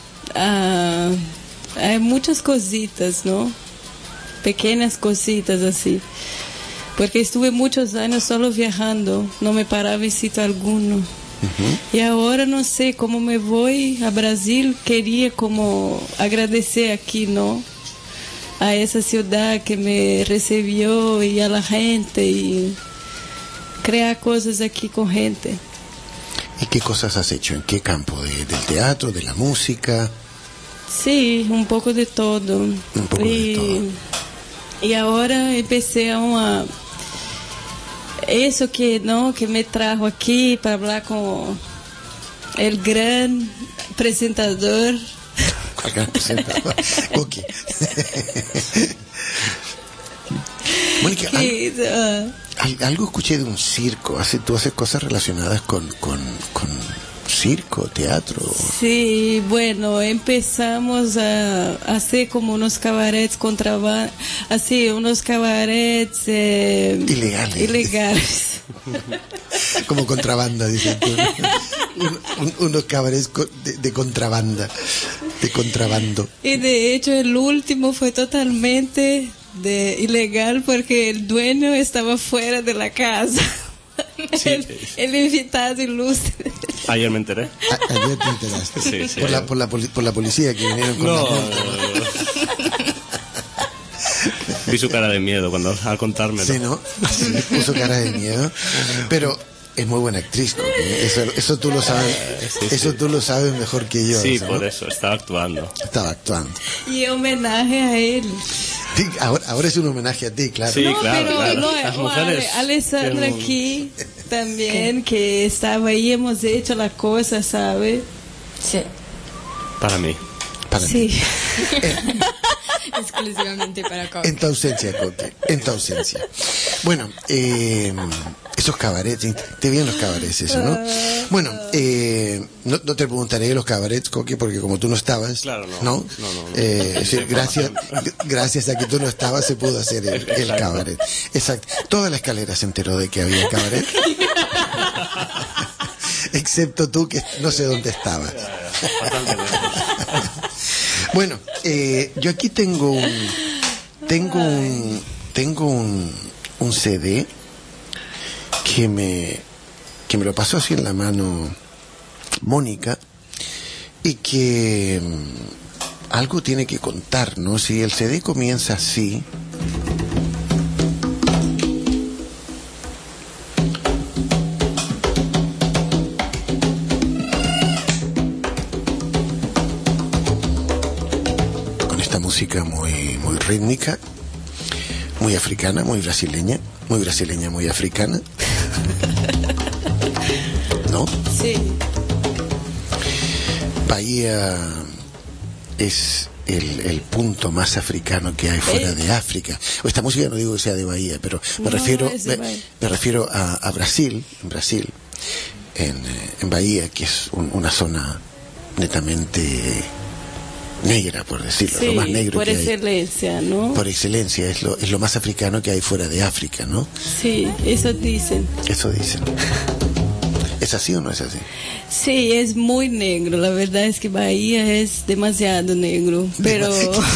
Hay muchas cositas, ¿no? Pequeñas cositas así. Porque estuve muchos años solo viajando, no me paraba en sitio alguno. Y ahora no sé cómo me voy a Brasil, quería como agradecer aquí, ¿no? A esa ciudad que me recibió y a la gente y crear cosas aquí con gente. ¿Y qué cosas has hecho? ¿En qué campo? ¿Del teatro, de la música? Sí, un poco de todo. Y ahora empecé a eso que me trajo aquí para hablar con el gran presentador. ¿Cuál gran presentador? Ok. Mónica, algo escuché de un circo. ¿Tú haces cosas relacionadas con circo, teatro? Sí, bueno, empezamos a hacer como unos cabarets contrabando, así, unos cabarets ilegales. Como contrabanda, dicen tú. Unos cabarets de contrabanda, de contrabando. Y de hecho el último fue totalmente ilegal porque el dueño estaba fuera de la casa. Sí, el invitado ilustre. Ayer me enteré. Ayer te enteraste. Sí, por la policía que vinieron con la gente. Vi su cara de miedo al contármelo. Sí, ¿no? Sí, puso cara de miedo. Pero es muy buena actriz, ¿no? Eso tú lo sabes. Tú lo sabes mejor que yo. Sí, ¿no? por eso, estaba actuando. Y homenaje a él. Sí, ahora es un homenaje a ti, claro. Sí, no, claro, pero claro. no, Las mujeres Alessandra aquí también, que estaba ahí, hemos hecho la cosa, ¿sabe? Sí. Para mí. Sí. Exclusivamente para Coqui. En tu ausencia, Coqui. En tu ausencia. Bueno, esos cabarets, te vienen los cabarets, eso, ¿no? Bueno, no te preguntaré de los cabarets, Coqui, porque como tú no estabas, claro, no. Gracias a que tú no estabas se pudo hacer el cabaret. Exacto. Toda la escalera se enteró de que había cabaret. Excepto tú, que no sé dónde estabas. Bueno, yo aquí tengo un CD que me que me lo pasó así en la mano Mónica, y que algo tiene que contar, ¿no? Si el CD comienza así, con esta música muy rítmica, muy africana, muy brasileña, muy africana, ¿no? Sí. Bahía es el punto más africano que hay fuera de África. Esta música no digo que sea de Bahía, pero me refiero a Brasil, en Bahía, que es una zona netamente negra, por decirlo, sí, lo más negro por que excelencia, hay. ¿no? Por excelencia, es lo más africano que hay fuera de África, ¿no? Sí, eso dicen. Eso dicen. ¿Es así o no es así? Sí, es muy negro. La verdad es que Bahía es demasiado negro, pero...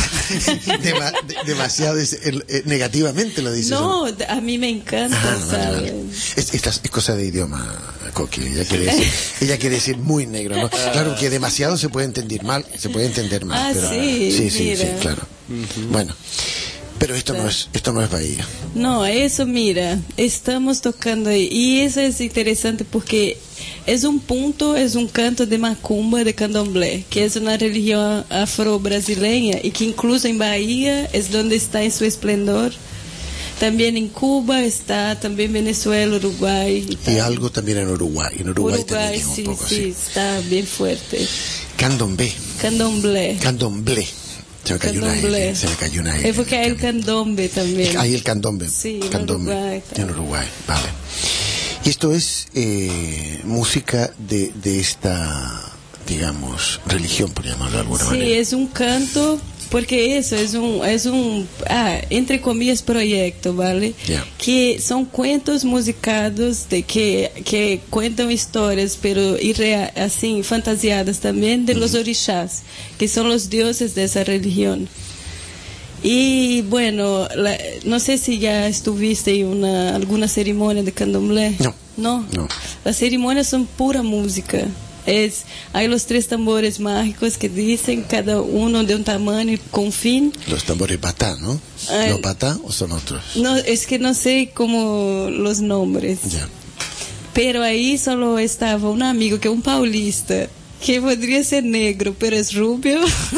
demasiado, negativamente lo dices. No, a mí me encanta, ¿sabes? Vale. Es cosa de idioma, Coqui. Ella quiere decir muy negro, ¿no? Claro que demasiado se puede entender mal, pero sí, claro. Bueno, pero esto no es Bahía. No, eso, mira, estamos tocando ahí. Y eso es interesante porque es un canto de macumba, de candomblé, que es una religión afro-brasileña y que incluso en Bahía es donde está en su esplendor. También en Cuba está, también Venezuela, Uruguay. Y algo también en Uruguay. En Uruguay también es sí, un poco sí, así. está bien fuerte. Candomblé. Se me cayó una L. Es porque hay el candombe también. Hay el candombe. Sí, en Uruguay, vale. Y esto es música de esta, digamos, religión, por llamarlo de alguna manera. Sí, es un canto, porque eso es un entre comillas, proyecto, ¿vale? Yeah. Que son cuentos musicados que cuentan historias, pero así, fantasiadas también, de los orixás, que son los dioses de esa religión. Y bueno, no sé si ya estuviste en alguna ceremonia de candomblé. No. Las ceremonias son pura música. Hay los 3 tambores mágicos que dicen, cada uno de un tamaño y con fin. Los tambores patá, ¿no? ¿Los patá o son otros? No, es que no sé cómo los nombres. Ya. Pero ahí solo estaba un amigo que es un paulista, que podría ser negro, pero es rubio.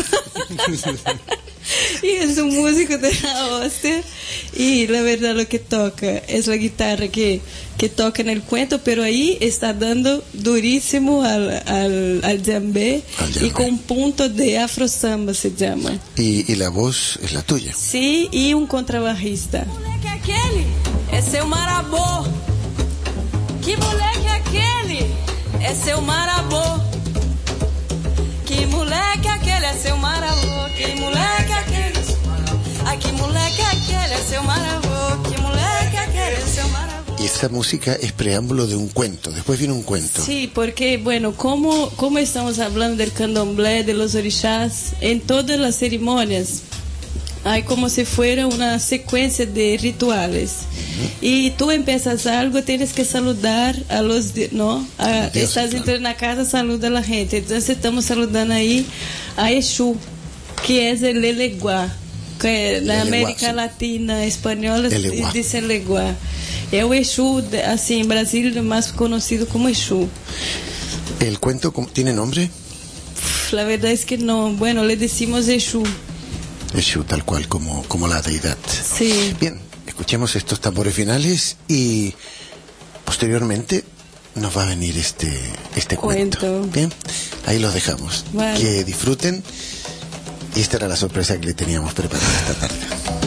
Y es un músico de la hostia. Y la verdad lo que toca es la guitarra que toca en el cuento, pero ahí está dando durísimo al djembe, y con un punto de afro samba se llama. Y la voz es la tuya. Sí, y un contrabajista. Moleque aquele é seu marabô. Que moleque aquele é seu marabô. Que moleque aquele é seu marabô. Que moleque aquele. Ai, que moleque aquele é seu marabô. Que moleque aquele é seu marabô. Y esta música es preámbulo de un cuento. Después viene un cuento. Sí, porque, bueno, como estamos hablando del candomblé, de los orixás, en todas las ceremonias hay como si fuera una secuencia de rituales. Y tú empiezas algo, tienes que saludar a los, ¿no? Estás entrando en la casa, saluda a la gente. Entonces estamos saludando ahí a Exu, que es el Eleguá, que en América Latina, española, dice Eleguá. Es el Exu, así en Brasil, más conocido como Exu. ¿El cuento tiene nombre? La verdad es que no. Bueno, le decimos Exu. Exu, tal cual, como la deidad. Sí. Bien, escuchemos estos tambores finales y posteriormente nos va a venir este cuento. Bien, ahí los dejamos. Vale. Que disfruten. Y esta era la sorpresa que le teníamos preparada esta tarde.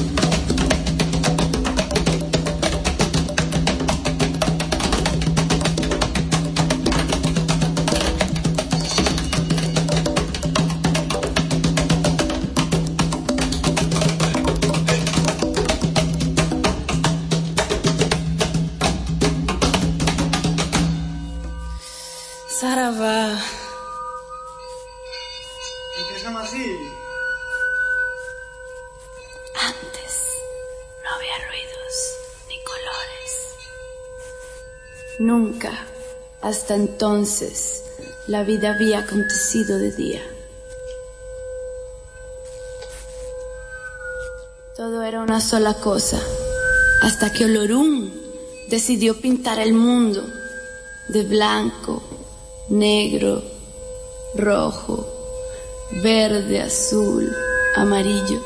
Saravá. Empezamos así. Antes no había ruidos ni colores. Nunca Hasta entonces, la vida había acontecido de día. Todo era una sola cosa, hasta que Olorún decidió pintar el mundo de blanco, negro, rojo, verde, azul, amarillo.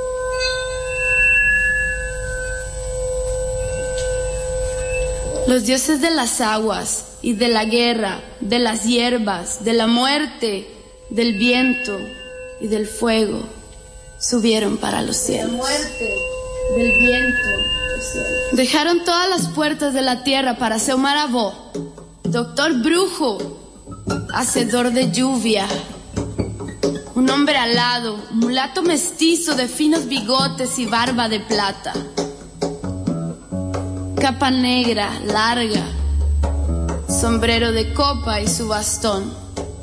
Los dioses de las aguas y de la guerra, de las hierbas, de la muerte, del viento y del fuego subieron para los cielos. La muerte, del viento, los cielos. Dejaron todas las puertas de la tierra para Seumarabó, doctor brujo, hacedor de lluvia, un hombre alado, mulato mestizo de finos bigotes y barba de plata, capa negra, larga, sombrero de copa y su bastón.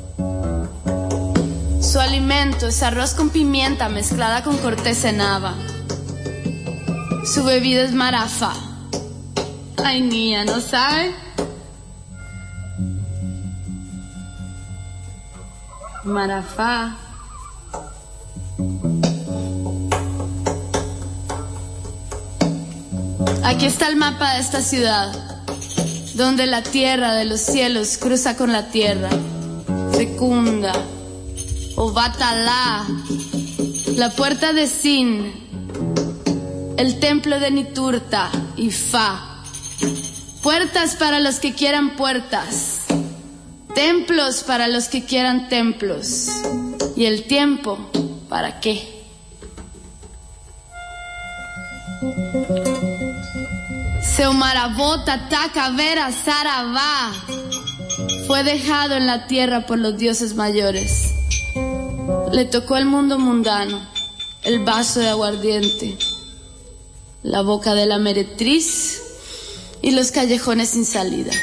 Su alimento es arroz con pimienta mezclada con corteza en haba. Su bebida es marafá. Ay, niña, ¿no sabe? Marafá. Aquí está el mapa de esta ciudad, donde la tierra de los cielos cruza con la tierra, fecunda, Obatalá, la puerta de Sin, el templo de Niturta y Fa. Puertas para los que quieran puertas, templos para los que quieran templos, y el tiempo, ¿para qué? Seumarabó, Tataca, Vera, Sarabá fue dejado en la tierra por los dioses mayores. Le tocó el mundo mundano, el vaso de aguardiente, la boca de la meretriz y los callejones sin salida.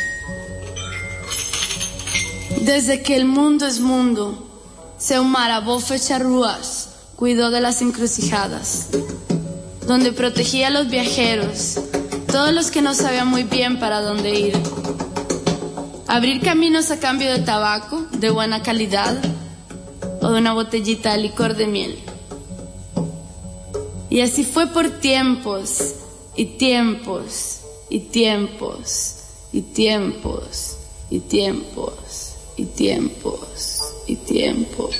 Desde que el mundo es mundo, Seumarabó Fecharrúas cuidó de las encrucijadas, donde protegía a los viajeros, todos los que no sabían muy bien para dónde ir. Abrir caminos a cambio de tabaco de buena calidad o de una botellita de licor de miel. Y así fue por tiempos y tiempos y tiempos y tiempos y tiempos y tiempos y tiempos.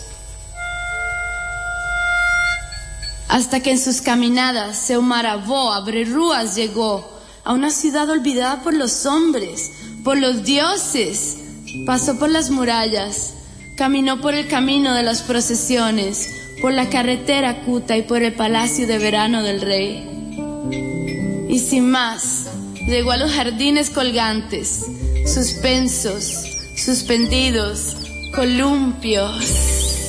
Hasta que en sus caminadas Seumarabó Abrerúas llegó a una ciudad olvidada por los hombres, por los dioses. Pasó por las murallas, caminó por el camino de las procesiones, por la carretera Cuta y por el palacio de verano del rey. Y sin más, llegó a los jardines colgantes, suspensos, suspendidos, columpios.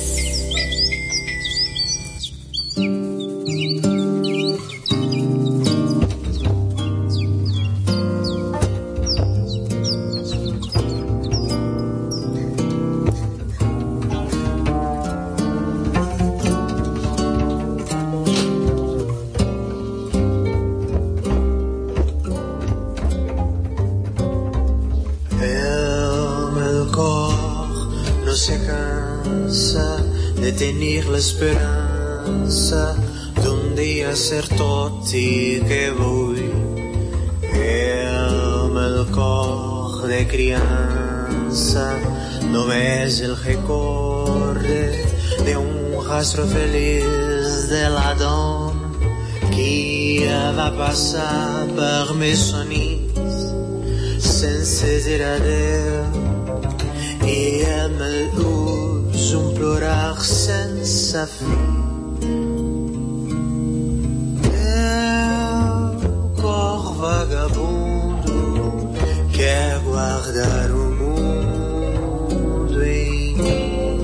Tenir l'esperança d'un dia ser tot i que vull. El cor de criança només el recorre de un rastro feliç de la dona que va passar per mes sonits sense dir adeu i amb l'ús un plorar sense fi. El cor vagabundo quer guardar o mundo em mim.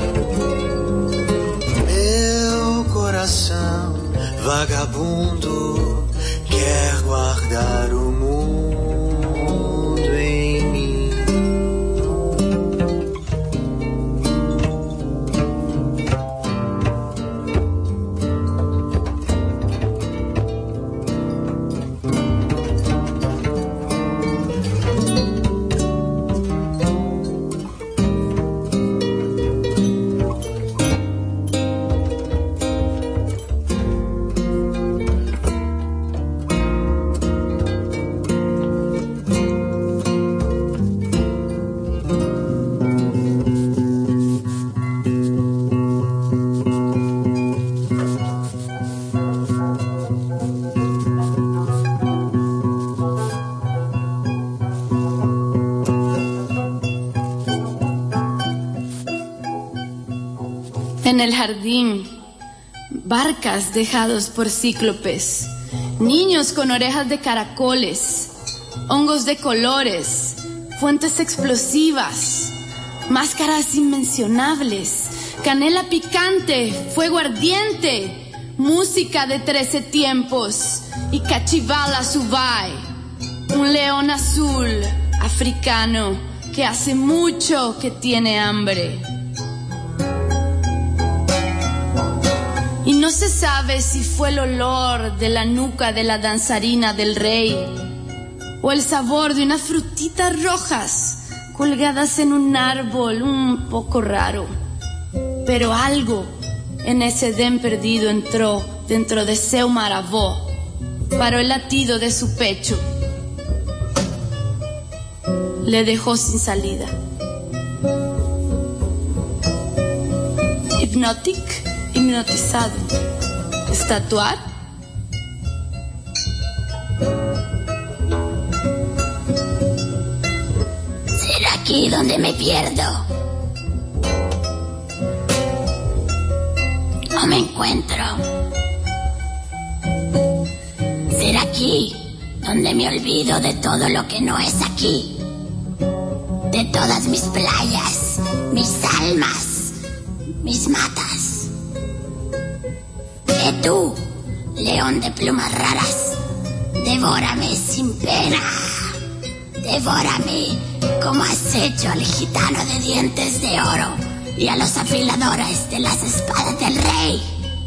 Meu coração vagabundo quer guardar o mundo em mim. En el jardín, barcas dejados por cíclopes, niños con orejas de caracoles, hongos de colores, fuentes explosivas, máscaras inmencionables, canela picante, fuego ardiente, música de 13 tiempos y Cachivala Subay, un león azul africano que hace mucho que tiene hambre. Y no se sabe si fue el olor de la nuca de la danzarina del rey o el sabor de unas frutitas rojas colgadas en un árbol un poco raro. Pero algo en ese Edén perdido entró dentro de seu Maravó, paró el latido de su pecho, le dejó sin salida. Hipnotizado. ¿Estatuar? ¿Será aquí donde me pierdo? ¿O me encuentro? ¿Será aquí donde me olvido de todo lo que no es aquí? De todas mis playas, mis almas, mis matas. Tú, león de plumas raras, devórame sin pena. Devórame como has hecho al gitano de dientes de oro y a los afiladores de las espadas del rey.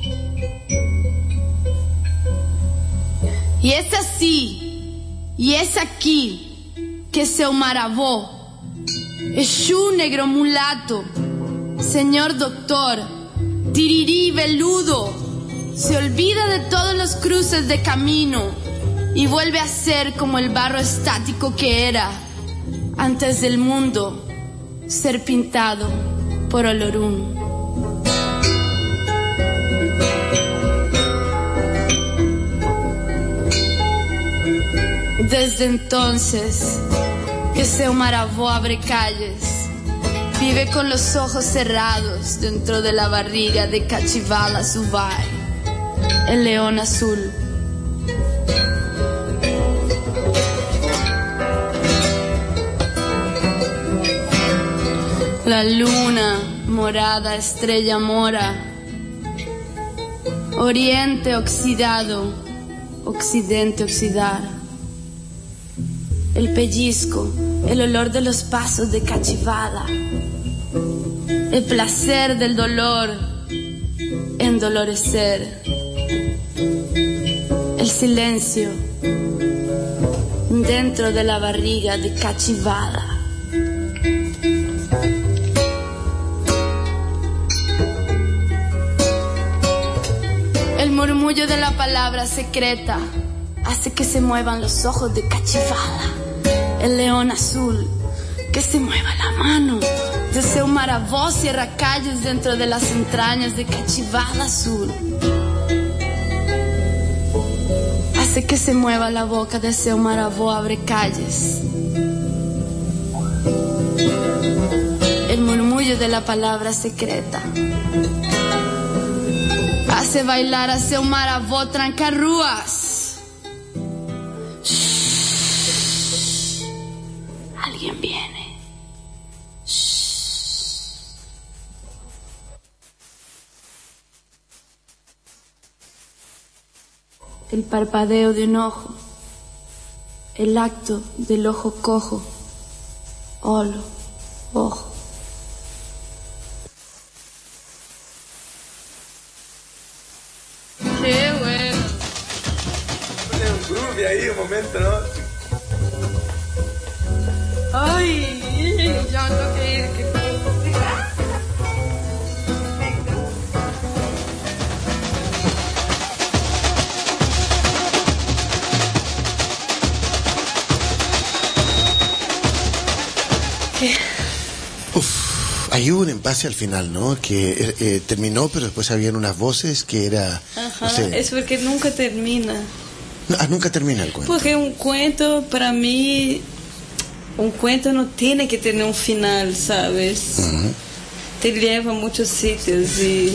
Y es así, y es aquí que seu Maravó, Exú negro mulato, señor doctor, tirirí veludo, se olvida de todos los cruces de camino y vuelve a ser como el barro estático que era antes del mundo ser pintado por Olorún. Desde entonces que seu Maravó abre calles, vive con los ojos cerrados dentro de la barriga de Cachivala Subay, el león azul. La luna morada, estrella mora, oriente oxidado, occidente oxidar. El pellizco, el olor de los pasos de Cachivala, el placer del dolor, endolorecer. El silencio dentro de la barriga de Cachivala. El murmullo de la palabra secreta hace que se muevan los ojos de Cachivala, el león azul, que se mueva la mano de seu Maravó, cierra calles dentro de las entrañas de Cachivala azul. Hace que se mueva la boca de seu Maravó, abre calles. El murmullo de la palabra secreta hace bailar a seu Maravó, trancarrúas. Shh. Alguien viene. El parpadeo de un ojo, el acto del ojo cojo, olo, ojo. Qué bueno. Un groove ahí, un momento, ¿no? Ay, ya no que ir. Ahí hubo un empase al final, ¿no? Que terminó, pero después habían unas voces que era... Ajá, no sé, es porque nunca termina. Nunca termina el cuento. Porque un cuento, para mí, un cuento no tiene que tener un final, ¿sabes? te lleva a muchos sitios y...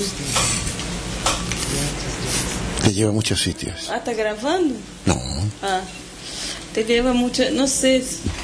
Te lleva a muchos sitios. Ah, ¿está grabando? No. Ah, te lleva mucho, no sé.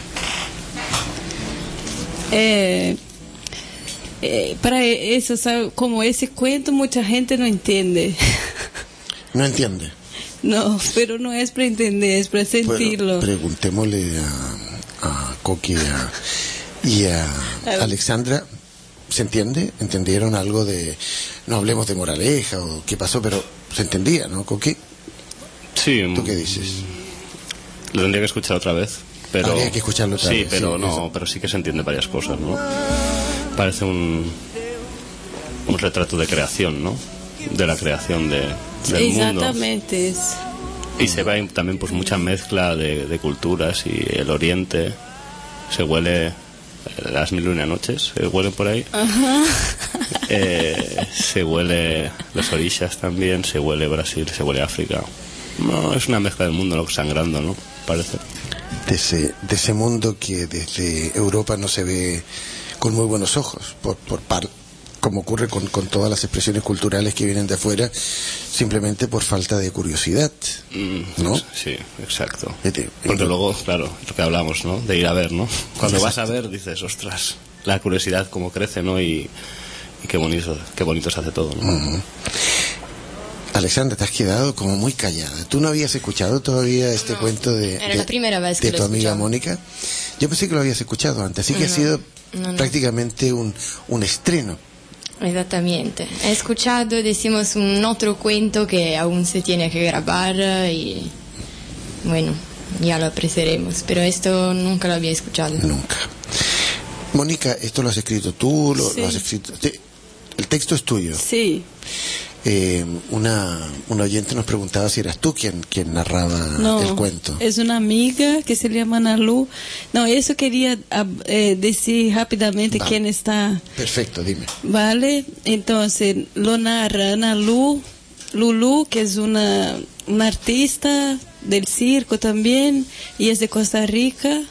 Para eso, ¿sabe? Como ese cuento mucha gente no entiende. ¿No entiende? No, pero no es para entender, es para sentirlo. Bueno, preguntémosle a Coqui y a Alexandra. ¿Se entiende? ¿Entendieron algo de... No hablemos de moraleja o qué pasó, pero se entendía, ¿no, Coqui? Sí. ¿Tú qué dices? Lo tendría que escuchar otra vez, pero... Habría que escucharlo otra vez. Sí, pero sí, no, eso. pero sí que se entiende varias cosas, ¿no? Parece un retrato de creación, ¿no? De la creación del mundo. Exactamente. Y se ve también pues mucha mezcla de culturas, y el oriente se huele... Las 1001 noches se huelen por ahí. Ajá. Se huele los orishas también, se huele Brasil, se huele África. No, es una mezcla del mundo, lo que sangrando, ¿no? Parece. De ese mundo que desde Europa no se ve con muy buenos ojos, como ocurre con todas las expresiones culturales que vienen de afuera, simplemente por falta de curiosidad, ¿no? Sí, exacto. Porque luego, claro, lo que hablamos, ¿no? De ir a ver, ¿no? Cuando vas a ver dices, ostras, la curiosidad cómo crece, ¿no? Y qué bonito se hace todo, ¿no? Uh-huh. Alexandra, te has quedado como muy callada. ¿Tú no habías escuchado todavía este cuento Era la primera vez que de tu amiga Mónica? Yo pensé que lo habías escuchado antes, así que ha sido prácticamente un estreno. Exactamente. He escuchado, decimos, un otro cuento que aún se tiene que grabar y bueno, ya lo apreciaremos, pero esto nunca lo había escuchado. Nunca. Mónica, ¿esto lo has escrito tú? Sí. ¿Lo has escrito? ¿El texto es tuyo? Sí. Una oyente nos preguntaba si eras tú quien narraba el cuento. Es una amiga que se llama Nalu. No, eso quería decir rápidamente quién está. Perfecto, dime. Vale, entonces lo narra Nalu, Lulu, que es una artista del circo también, y es de Costa Rica.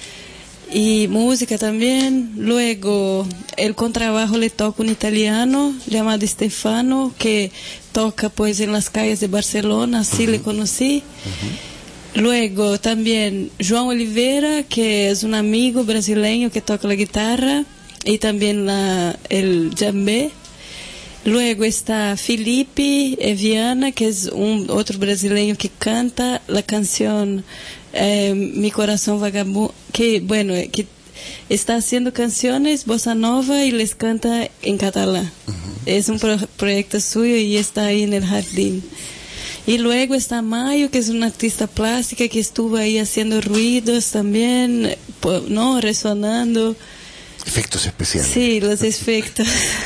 Y música también. Luego el contrabajo le toca un italiano llamado Stefano, que toca pues en las calles de Barcelona, así le conocí. Luego también João Oliveira, que es un amigo brasileño que toca la guitarra y también el djembe. Luego está Felipe Eviana, que es otro brasileño que canta la canción Mi Corazón Vagabundo, que está haciendo canciones bossa nova y les canta en catalán. Es un proyecto suyo y está ahí en el jardín. Y luego está Mayo, que es una artista plástica que estuvo ahí haciendo ruidos también, ¿no? Resonando. Efectos especiales. Sí, los efectos.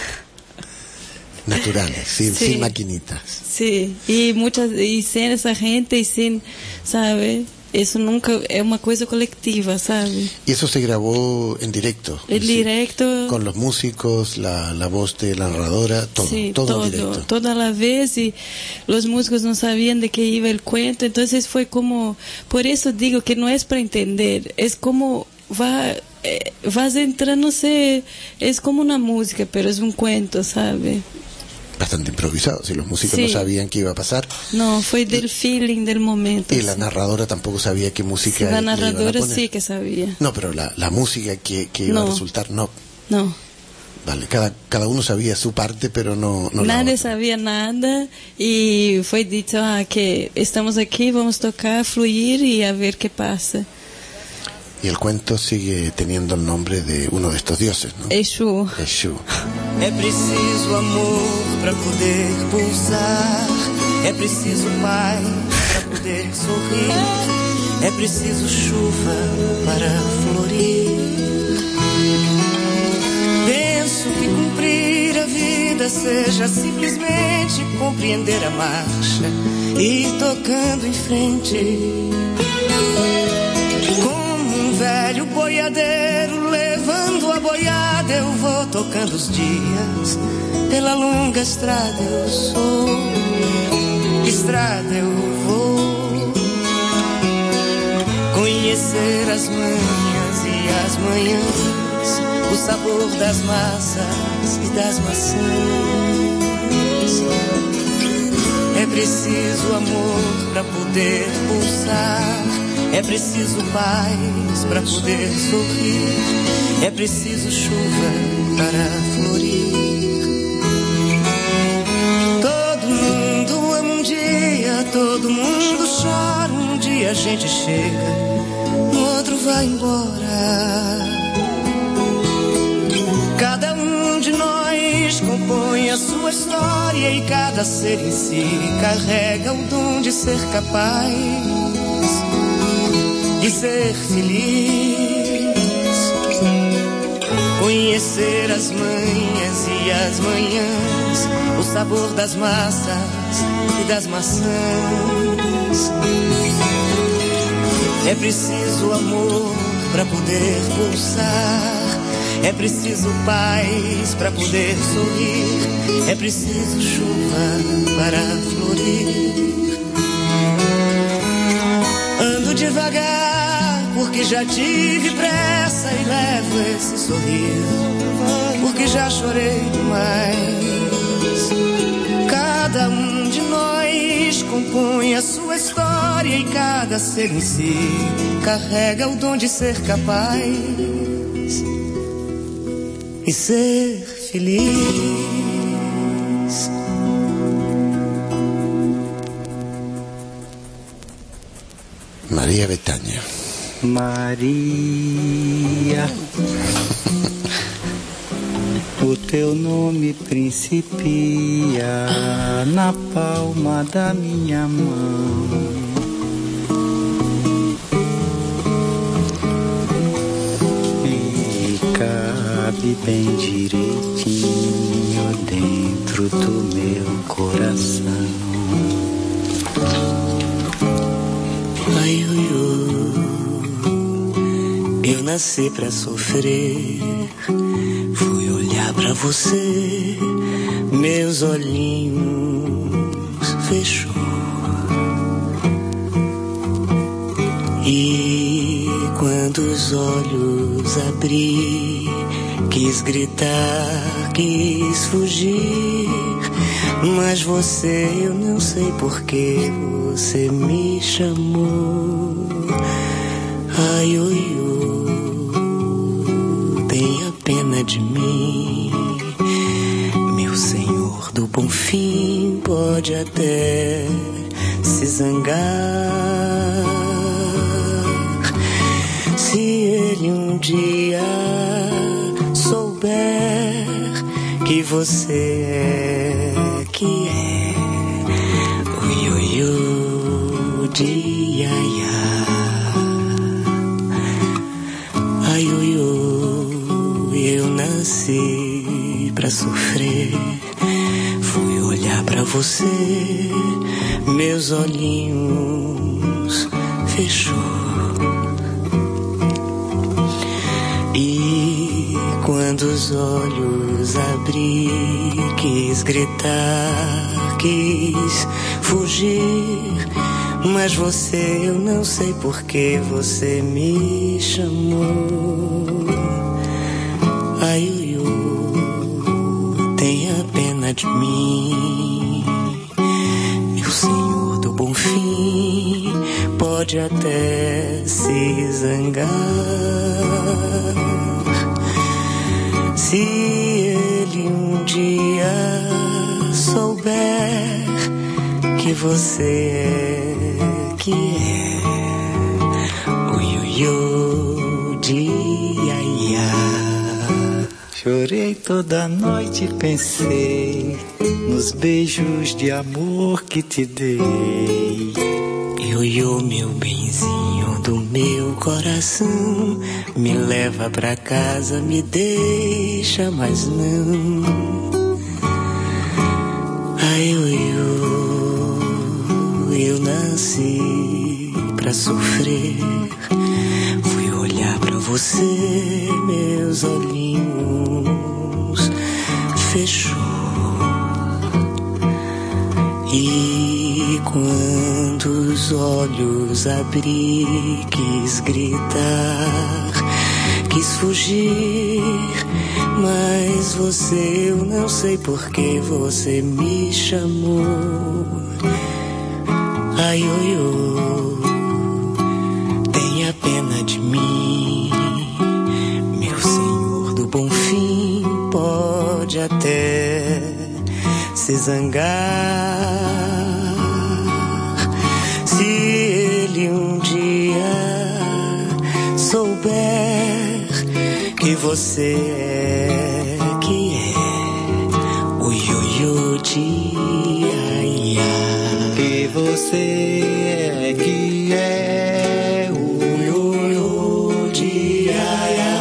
Naturales, sin maquinitas. Sí, y sin esa gente y sin, ¿sabe? Eso nunca es una cosa colectiva, ¿sabe? Y eso se grabó en directo. En directo. Con los músicos, la voz de la narradora, todo, sí, todo en directo. Toda la vez, y los músicos no sabían de qué iba el cuento, entonces fue como, por eso digo que no es para entender, es como vas entrando, no sé, es como una música, pero es un cuento, ¿sabe? Bastante improvisado, si los músicos no sabían qué iba a pasar. No, fue del feeling del momento. Y la narradora tampoco sabía qué música la narradora iban a poner. Sí que sabía. No, pero la música que iba a resultar, no. Vale, cada uno sabía su parte, pero no nadie sabía nada, y fue dicho que estamos aquí, vamos a tocar, fluir y a ver qué pasa. Y el cuento sigue teniendo el nombre de uno de estos dioses, ¿no? Exu. É preciso amor para poder pulsar, é preciso pai para poder sorrir, é preciso chuva para florir. Penso que cumprir a vida seja simplesmente compreender a marcha e ir tocando em frente. Velho boiadeiro levando a boiada, eu vou tocando os dias pela longa estrada. Eu sou estrada, eu vou conhecer as manhãs e as manhãs, o sabor das massas e das maçãs. É preciso amor para poder pulsar, é preciso paz para poder sorrir, é preciso chuva para florir. Todo mundo ama um dia, todo mundo chora, um dia a gente chega, no outro vai embora. Cada um de nós compõe a sua história e cada ser em si carrega o dom de ser capaz de ser feliz. Conhecer as manhas e as manhãs, o sabor das massas e das maçãs. É preciso amor para poder pulsar, é preciso paz para poder sorrir, é preciso chuva para florir. Ando devagar porque já tive pressa e levo esse sorriso porque já chorei demais. Cada um de nós compõe a sua história e cada ser em si carrega o dom de ser capaz e ser feliz. Maria Bethânia. Maria, o teu nome principia na palma da minha mão. E cabe bem direitinho dentro do meu coração. Ai, eu nasci pra sofrer, fui olhar pra você, meus olhinhos fechou. E quando os olhos abri, quis gritar, quis fugir, mas você, eu não sei porquê, você me chamou. Ai, oi, tenha pena de mim, meu Senhor do bom fim, pode até se zangar. Se ele um dia souber que você é, que é oi, oi, oi, dia, ai, oi, oi, eu nasci pra sofrer, fui olhar pra você, meus olhinhos fechou. E quando os olhos abri, quis gritar, quis fugir, mas você, eu não sei porquê, você me chamou. Ai, tenha pena de mim, meu Senhor do bom fim, pode até se zangar. Se ele um dia souber que você é, que é oi, oi, oi, dia, ia. Chorei toda noite e pensei nos beijos de amor que te dei. Ioiô, meu benzinho do meu coração, me leva pra casa, me deixa, mas não. Ai, ioiô, eu nasci pra sofrer, fui olhar pra você, meus olhinhos fechou. E quando os olhos abri, quis gritar, Quis fugir, mas você, eu não sei por que você me chamou. Ai, oi, oi, tenha pena de mim, meu senhor do bom fim. Pode até se zangar se ele um dia souber que você é, que é o ioiô de Iaia. Que você é, que é o ioiô de Iaia.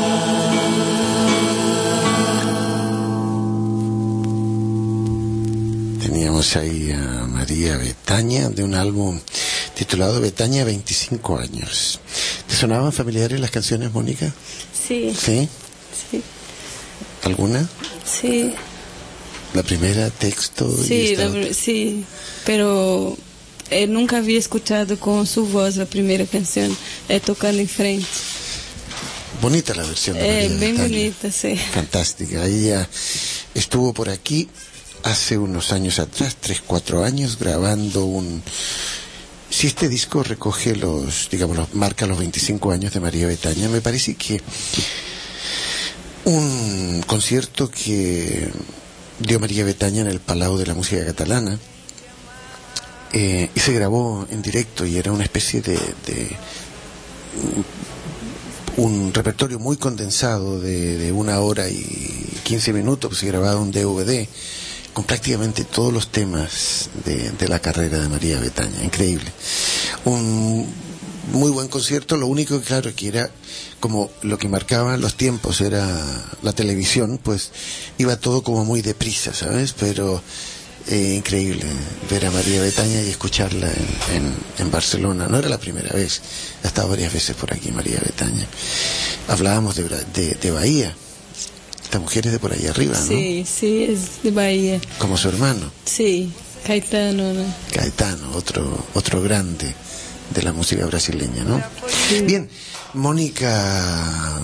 Teníamos ahí a María Betaña de un álbum titulado Betaña 25 años. ¿Te sonaban familiares las canciones, Mónica? Sí. ¿Sí? Sí. ¿Alguna? Sí. ¿La primera, texto? Sí, sí, pero nunca había escuchado con su voz la primera canción, Tocando en Frente. Bonita la versión de María bien Betaña. bonita, sí. Fantástica. Ella estuvo por aquí hace unos años atrás, 3-4 años, grabando un... Si este disco recoge marca los 25 años de María Betaña, me parece que un concierto que dio María Betaña en el Palau de la Música Catalana, y se grabó en directo y era una especie de un repertorio muy condensado de 1 hora y 15 minutos, que se grababa un DVD con prácticamente todos los temas de la carrera de María Betaña. Increíble. Un muy buen concierto. Lo único que, claro, que era como lo que marcaban los tiempos era la televisión, pues iba todo como muy deprisa, ¿sabes? Pero increíble ver a María Betaña y escucharla en Barcelona. No era la primera vez, ha estado varias veces por aquí María Betaña. Hablábamos de Bahía. Esta mujer es de por ahí arriba, ¿no? Sí, sí, es de Bahía. Como su hermano. Sí, Caetano, ¿no? Caetano, otro grande de la música brasileña, ¿no? Sí. Bien, Mónica,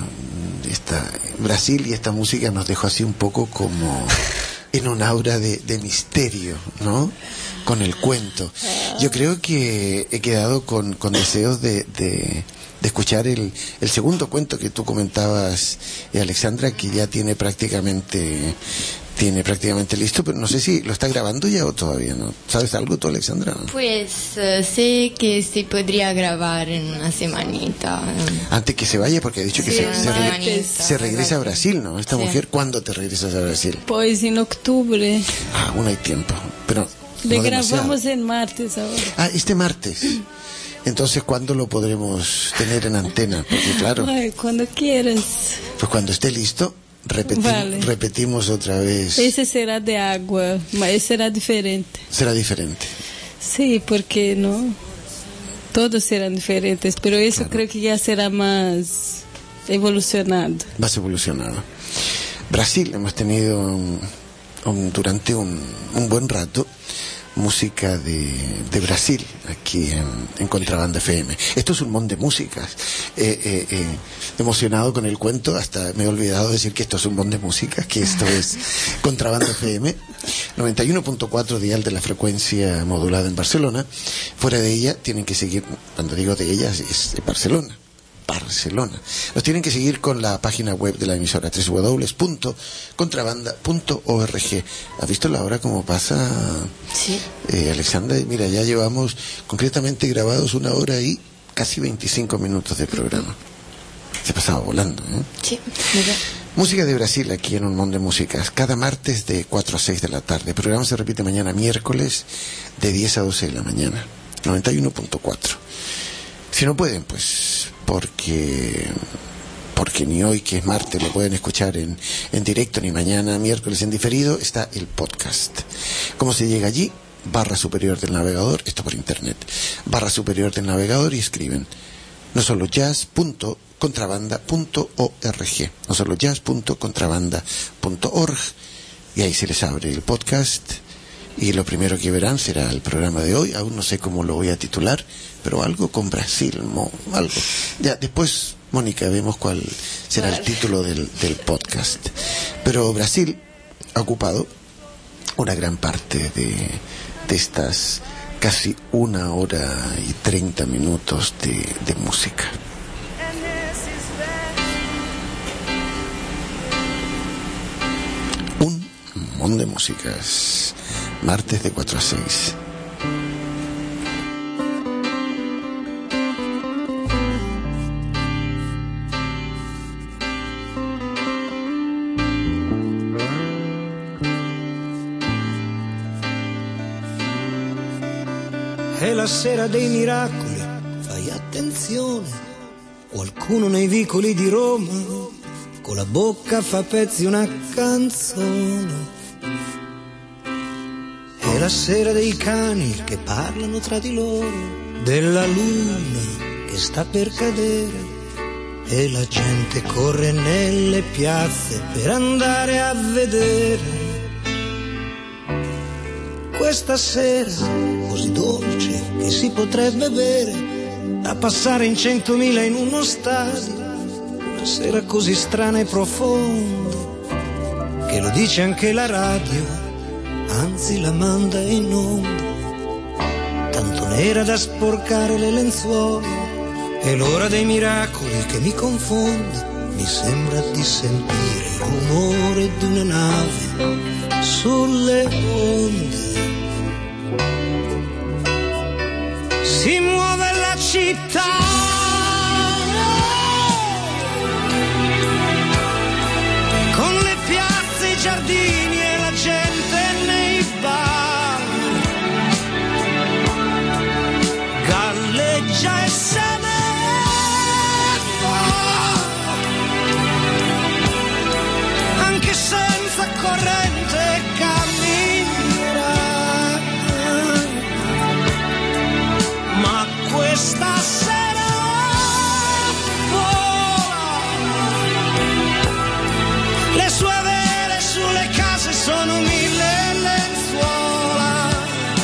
Brasil y esta música nos dejó así un poco como en un aura de misterio, ¿no? Con el cuento. Yo creo que he quedado con deseos de escuchar el segundo cuento que tú comentabas, Alexandra, que ya tiene prácticamente listo, pero no sé si lo está grabando ya o todavía no. ¿Sabes algo tú, Alexandra? Pues sé que se podría grabar en una semanita. Antes que se vaya, porque ha dicho que Sí, se regresa a Brasil, ¿no? Esta Sí. mujer, ¿cuándo te regresas a Brasil? Pues en octubre. Aún hay tiempo, pero Le no demasiado. grabamos en martes ahora. Este martes. Entonces, ¿cuándo lo podremos tener en antena? Porque claro, Ay, cuando quieras. pues cuando esté listo, Vale. repetimos otra vez. Ese será de agua, mas será diferente. Será diferente. Sí, porque no, todos serán diferentes, pero eso creo que ya será más evolucionado. Más evolucionado. Brasil, hemos tenido durante un buen rato música de Brasil aquí en Contrabanda FM. Esto es un montón de músicas. Emocionado con el cuento, hasta me he olvidado decir que esto es un montón de músicas, que esto es Contrabanda FM, 91.4 dial de la frecuencia modulada en Barcelona. Fuera de ella tienen que seguir, cuando digo de ella es Barcelona. Nos tienen que seguir con la página web de la emisora, www.contrabanda.org. ¿Has visto la hora cómo pasa? Sí. Alexandra, mira, ya llevamos concretamente grabados 1 hora y casi 25 minutos de programa. Se pasaba volando, ¿eh? Sí, mira. Música de Brasil aquí en Un Mundo de Músicas, cada martes de 4 a 6 de la tarde. El programa se repite mañana miércoles de 10 a 12 de la mañana, 91.4. Si no pueden, pues porque ni hoy, que es martes, lo pueden escuchar en directo, ni mañana miércoles en diferido, está el podcast. ¿Cómo se llega allí? /superior del navegador, esto por internet, /superior del navegador, y escriben no solo jazz.contrabanda.org, no solo jazz.contrabanda.org, y ahí se les abre el podcast. Y lo primero que verán será el programa de hoy. Aún no sé cómo lo voy a titular, pero algo con Brasil, algo. Ya, después Mónica, vemos cuál será el título del podcast. Pero Brasil ha ocupado una gran parte de estas casi 1 hora y 30 minutos de música. Un montón de músicas. Martes de 4 a 6. È la sera dei miracoli, fai attenzione, qualcuno nei vicoli di Roma con la bocca fa pezzi una canzone. È la sera dei cani che parlano tra di loro, della luna che sta per cadere, e la gente corre nelle piazze per andare a vedere. Questa sera così dolce che si potrebbe bere, da passare in 100.000 in uno stadio, una sera così strana e profonda che lo dice anche la radio, anzi la manda in onda, tanto nera da sporcare le lenzuola. È l'ora dei miracoli che mi confonde, mi sembra di sentire il rumore di una nave sulle onde. Si muove la città, con le piazze, i giardini e la gente nei bar. Galleggia e se ne va, anche senza corrente camminerà. Ma questa sera vola, le sue vele sulle case sono 1000 lenzuola.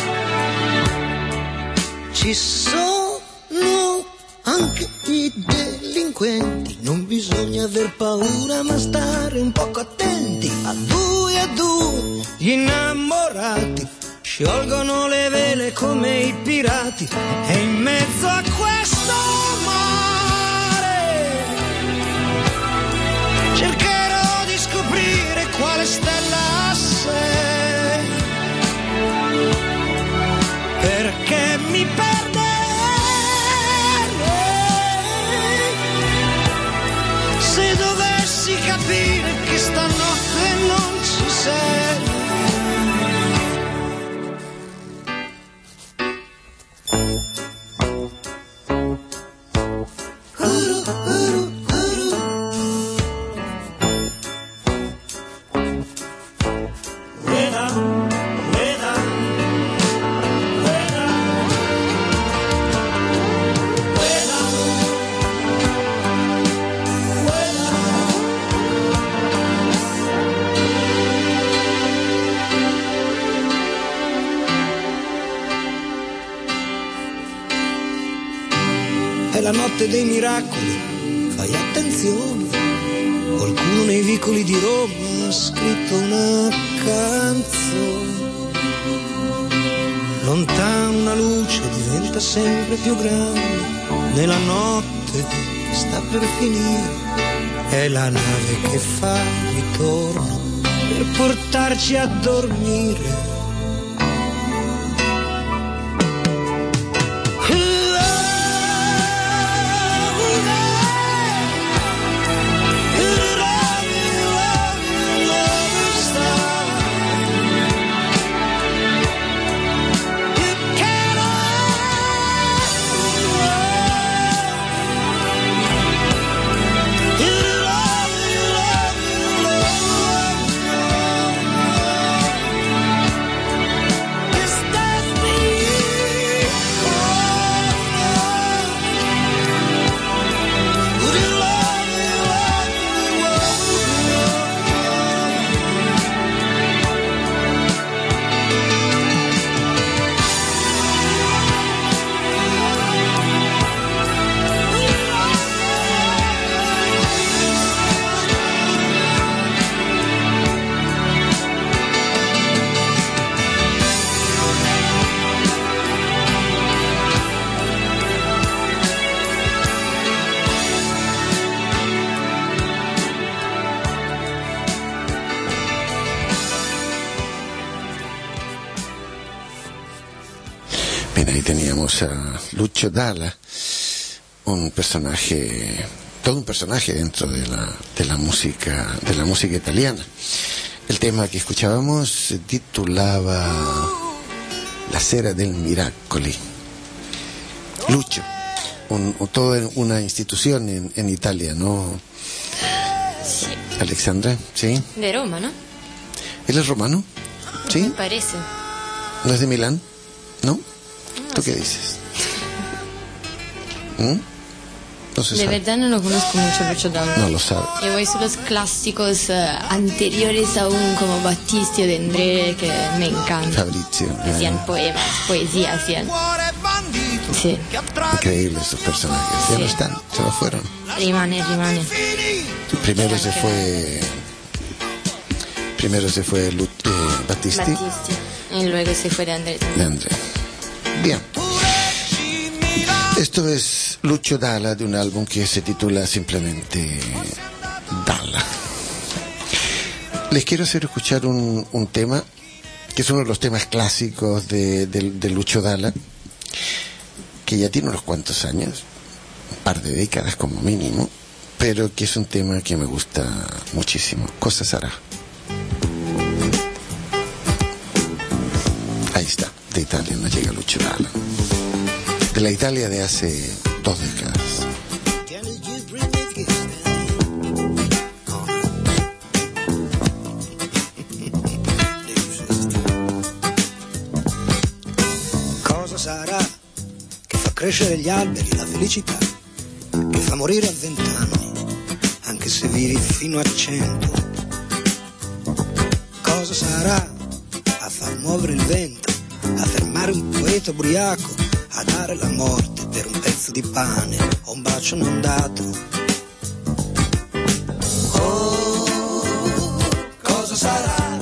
Ci sono anche i delinquenti, non bisogna aver paura ma stare un poco attenti. A due gli innamorati sciolgono le vele come i pirati, e in mezzo a questo mare cercherò di scoprire quale stella sei, perché mi perderei se dovessi capire che stanotte non ci sei. La notte dei miracoli, fai attenzione, qualcuno nei vicoli di Roma ha scritto una canzone. Lontano una luce diventa sempre più grande, nella notte che sta per finire, è la nave che fa ritorno per portarci a dormire. Bien, ahí teníamos a Lucio Dalla, un personaje, todo un personaje dentro de la música italiana. El tema que escuchábamos se titulaba La Sera del Miracoli. Lucio, toda una institución en Italia, ¿no? Sí. Alexandra, ¿sí? De Roma, ¿no? ¿Él es romano? ¿Sí? Me parece. ¿No es de Milán? ¿No? ¿Tú qué dices? No se de sabe. verdad no lo conozco mucho Lucio Dalla. No lo sabe. Yo voy a los clásicos anteriores aún, como Battisti o De André, que me encantan. Fabrizio. Hacían poemas, poesía, hacían. Sí. Increíbles estos personajes. Ya Sí. no están, se lo fueron. Rimane. Primero se fue Battisti. Y luego se fue De André. De André. Bien. Esto es Lucio Dalla, de un álbum que se titula simplemente Dalla. Les quiero hacer escuchar un tema que es uno de los temas clásicos de Lucio Dalla, que ya tiene unos cuantos años, un par de décadas como mínimo, pero que es un tema que me gusta muchísimo. Cosa sarà. Ahí está, de Italia nos llega Lucio Dalla, de la Italia de hace 2 décadas. Cosa sarà che fa crescere gli alberi, la felicità, che fa morire a 20 anni, anche se vivi fino a 100? Cosa sarà a far muovere il vento, a fermare un poeta ubriaco, a dare la morte per un pezzo di pane o un bacio non dato? Oh, cosa sarà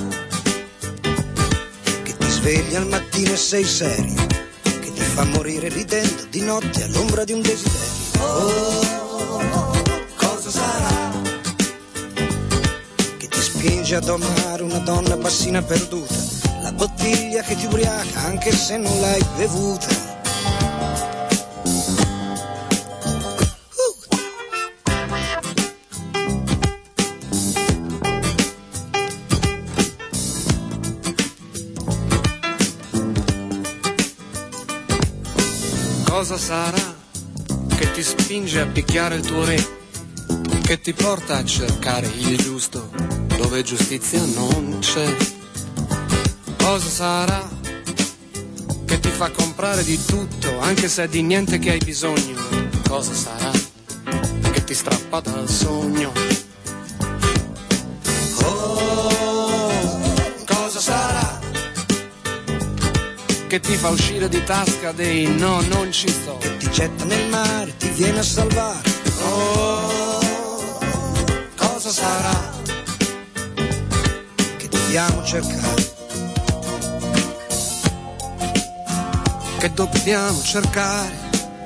che ti svegli al mattino e sei serio, che ti fa morire ridendo di notte all'ombra di un desiderio? Oh, cosa sarà che ti spinge a domare una donna bassina perduta, la bottiglia che ti ubriaca anche se non l'hai bevuta? Cosa sarà che ti spinge a picchiare il tuo re, che ti porta a cercare il giusto dove giustizia non c'è? Cosa sarà che ti fa comprare di tutto anche se è di niente che hai bisogno? Cosa sarà che ti strappa dal sogno? Oh, cosa sarà che ti fa uscire di tasca dei no, non ci sto, che ti getta nel mare, ti viene a salvare? Oh, cosa sarà che dobbiamo cercare, che dobbiamo cercare?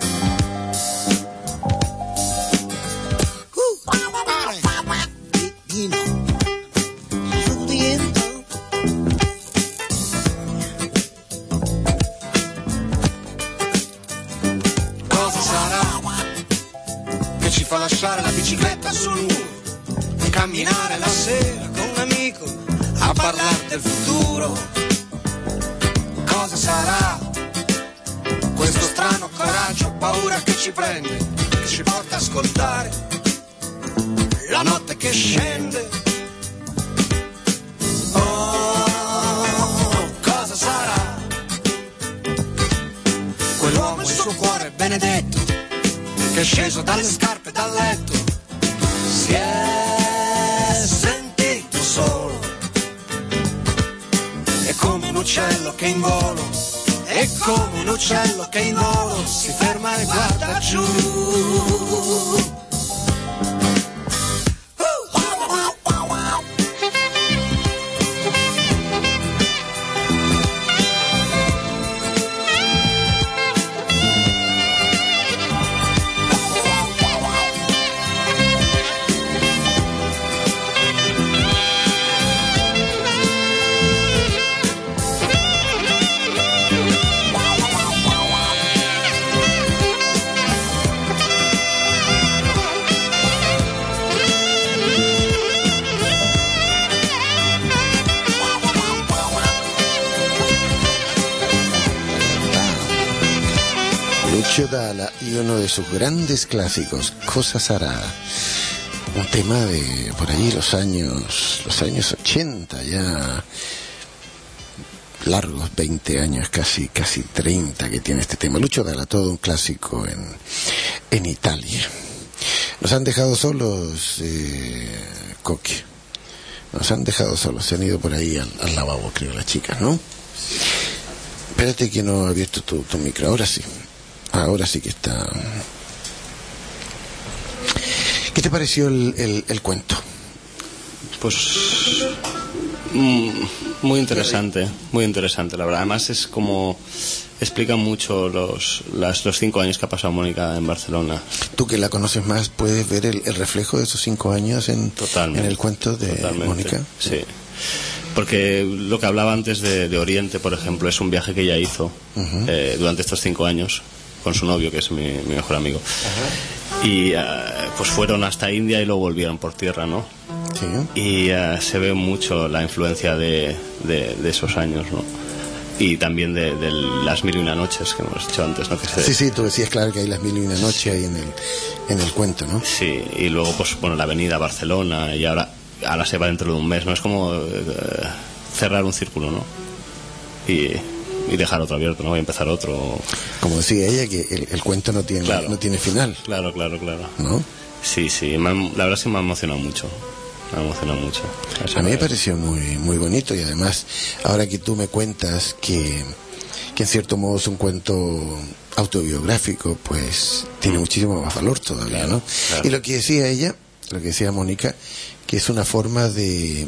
fa lasciare la bicicletta sul muro, camminare la sera con un amico a parlare del futuro? Cosa sarà questo strano coraggio, paura che ci prende, che ci porta a ascoltare la notte che scende? Oh, cosa sarà quell'uomo e il suo cuore benedetto che è sceso dalle scarpe dal letto, si è sentito solo, è come un uccello che in volo, è come un uccello che in volo si ferma e guarda giù. Lucio Dalla y uno de sus grandes clásicos, Cosa Sarà, un tema de por ahí los años 80, ya largos 20 años, casi 30 que tiene este tema. Lucio Dalla, todo un clásico en Italia. Nos han dejado solos, Coque. Nos han dejado solos, se han ido por ahí al lavabo, creo, las chicas, ¿no? Espérate que no he abierto tu micro, ahora sí que está. ¿Qué te pareció el cuento? Pues muy interesante, la verdad. Además es como explica mucho los 5 años que ha pasado Mónica en Barcelona. Tú que la conoces más, ¿puedes ver el reflejo de esos 5 años en el cuento de Mónica? Sí. Porque lo que hablaba antes de Oriente, por ejemplo, es un viaje que ella hizo durante estos 5 años con su novio, que es mi mejor amigo. Y pues fueron hasta India y luego volvieron por tierra, ¿no? Sí. Y se ve mucho la influencia de esos años, ¿no? Y también de las 1001 noches que hemos dicho antes, ¿no? Sí, tú decías, claro, que hay las 1001 noches ahí en el cuento, ¿no? Sí, y luego pues bueno, la avenida Barcelona, y ahora se va dentro de un mes, ¿no? Es como cerrar un círculo, ¿no? Y dejar otro abierto, ¿no? Y empezar otro. Como decía ella, que el cuento no tiene final. Claro. ¿No? Sí, la verdad es que me ha emocionado mucho. A mí me pareció muy bonito, y además, ahora que tú me cuentas que en cierto modo es un cuento autobiográfico, pues tiene muchísimo más valor todavía, ¿no? Claro. Y lo que decía Mónica, que es una forma de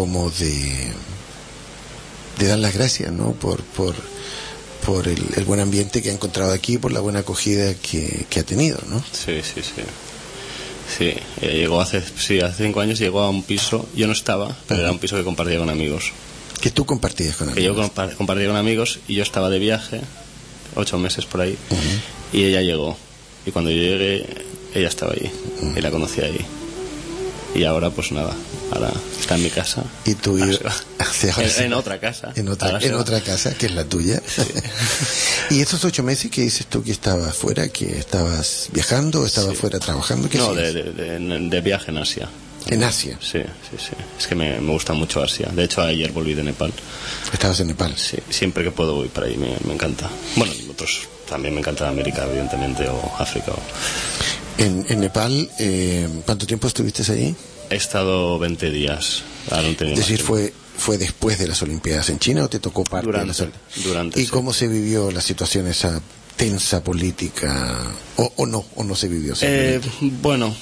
dar las gracias, ¿no? Por el buen ambiente que ha encontrado aquí, por la buena acogida que ha tenido, ¿no? Sí, llegó hace 5 años, llegó a un piso, yo no estaba, pero era un piso que compartía con amigos. ¿Que tú compartías con amigos? Que yo compartía con amigos, y yo estaba de viaje, 8 meses por ahí, y ella llegó. Y cuando yo llegué, ella estaba ahí, y la conocí ahí. Y ahora pues nada, ahora está en mi casa. Y tú en otra casa. En otra casa, que es la tuya. Sí. ¿Y esos 8 meses que dices tú que estabas fuera, que estabas viajando o estabas fuera trabajando? No, de viaje en Asia. ¿En Asia? Sí. Es que me gusta mucho Asia. De hecho, ayer volví de Nepal. ¿Estabas en Nepal? Sí, siempre que puedo voy para ahí, me encanta. Bueno, otros también me encanta América, evidentemente, o África. En Nepal, ¿cuánto tiempo estuviste allí? He estado 20 días. Es decir, ¿fue después de las Olimpiadas en China o te tocó parte durante? ¿Y cómo se vivió la situación esa tensa política? ¿O no se vivió? Bueno,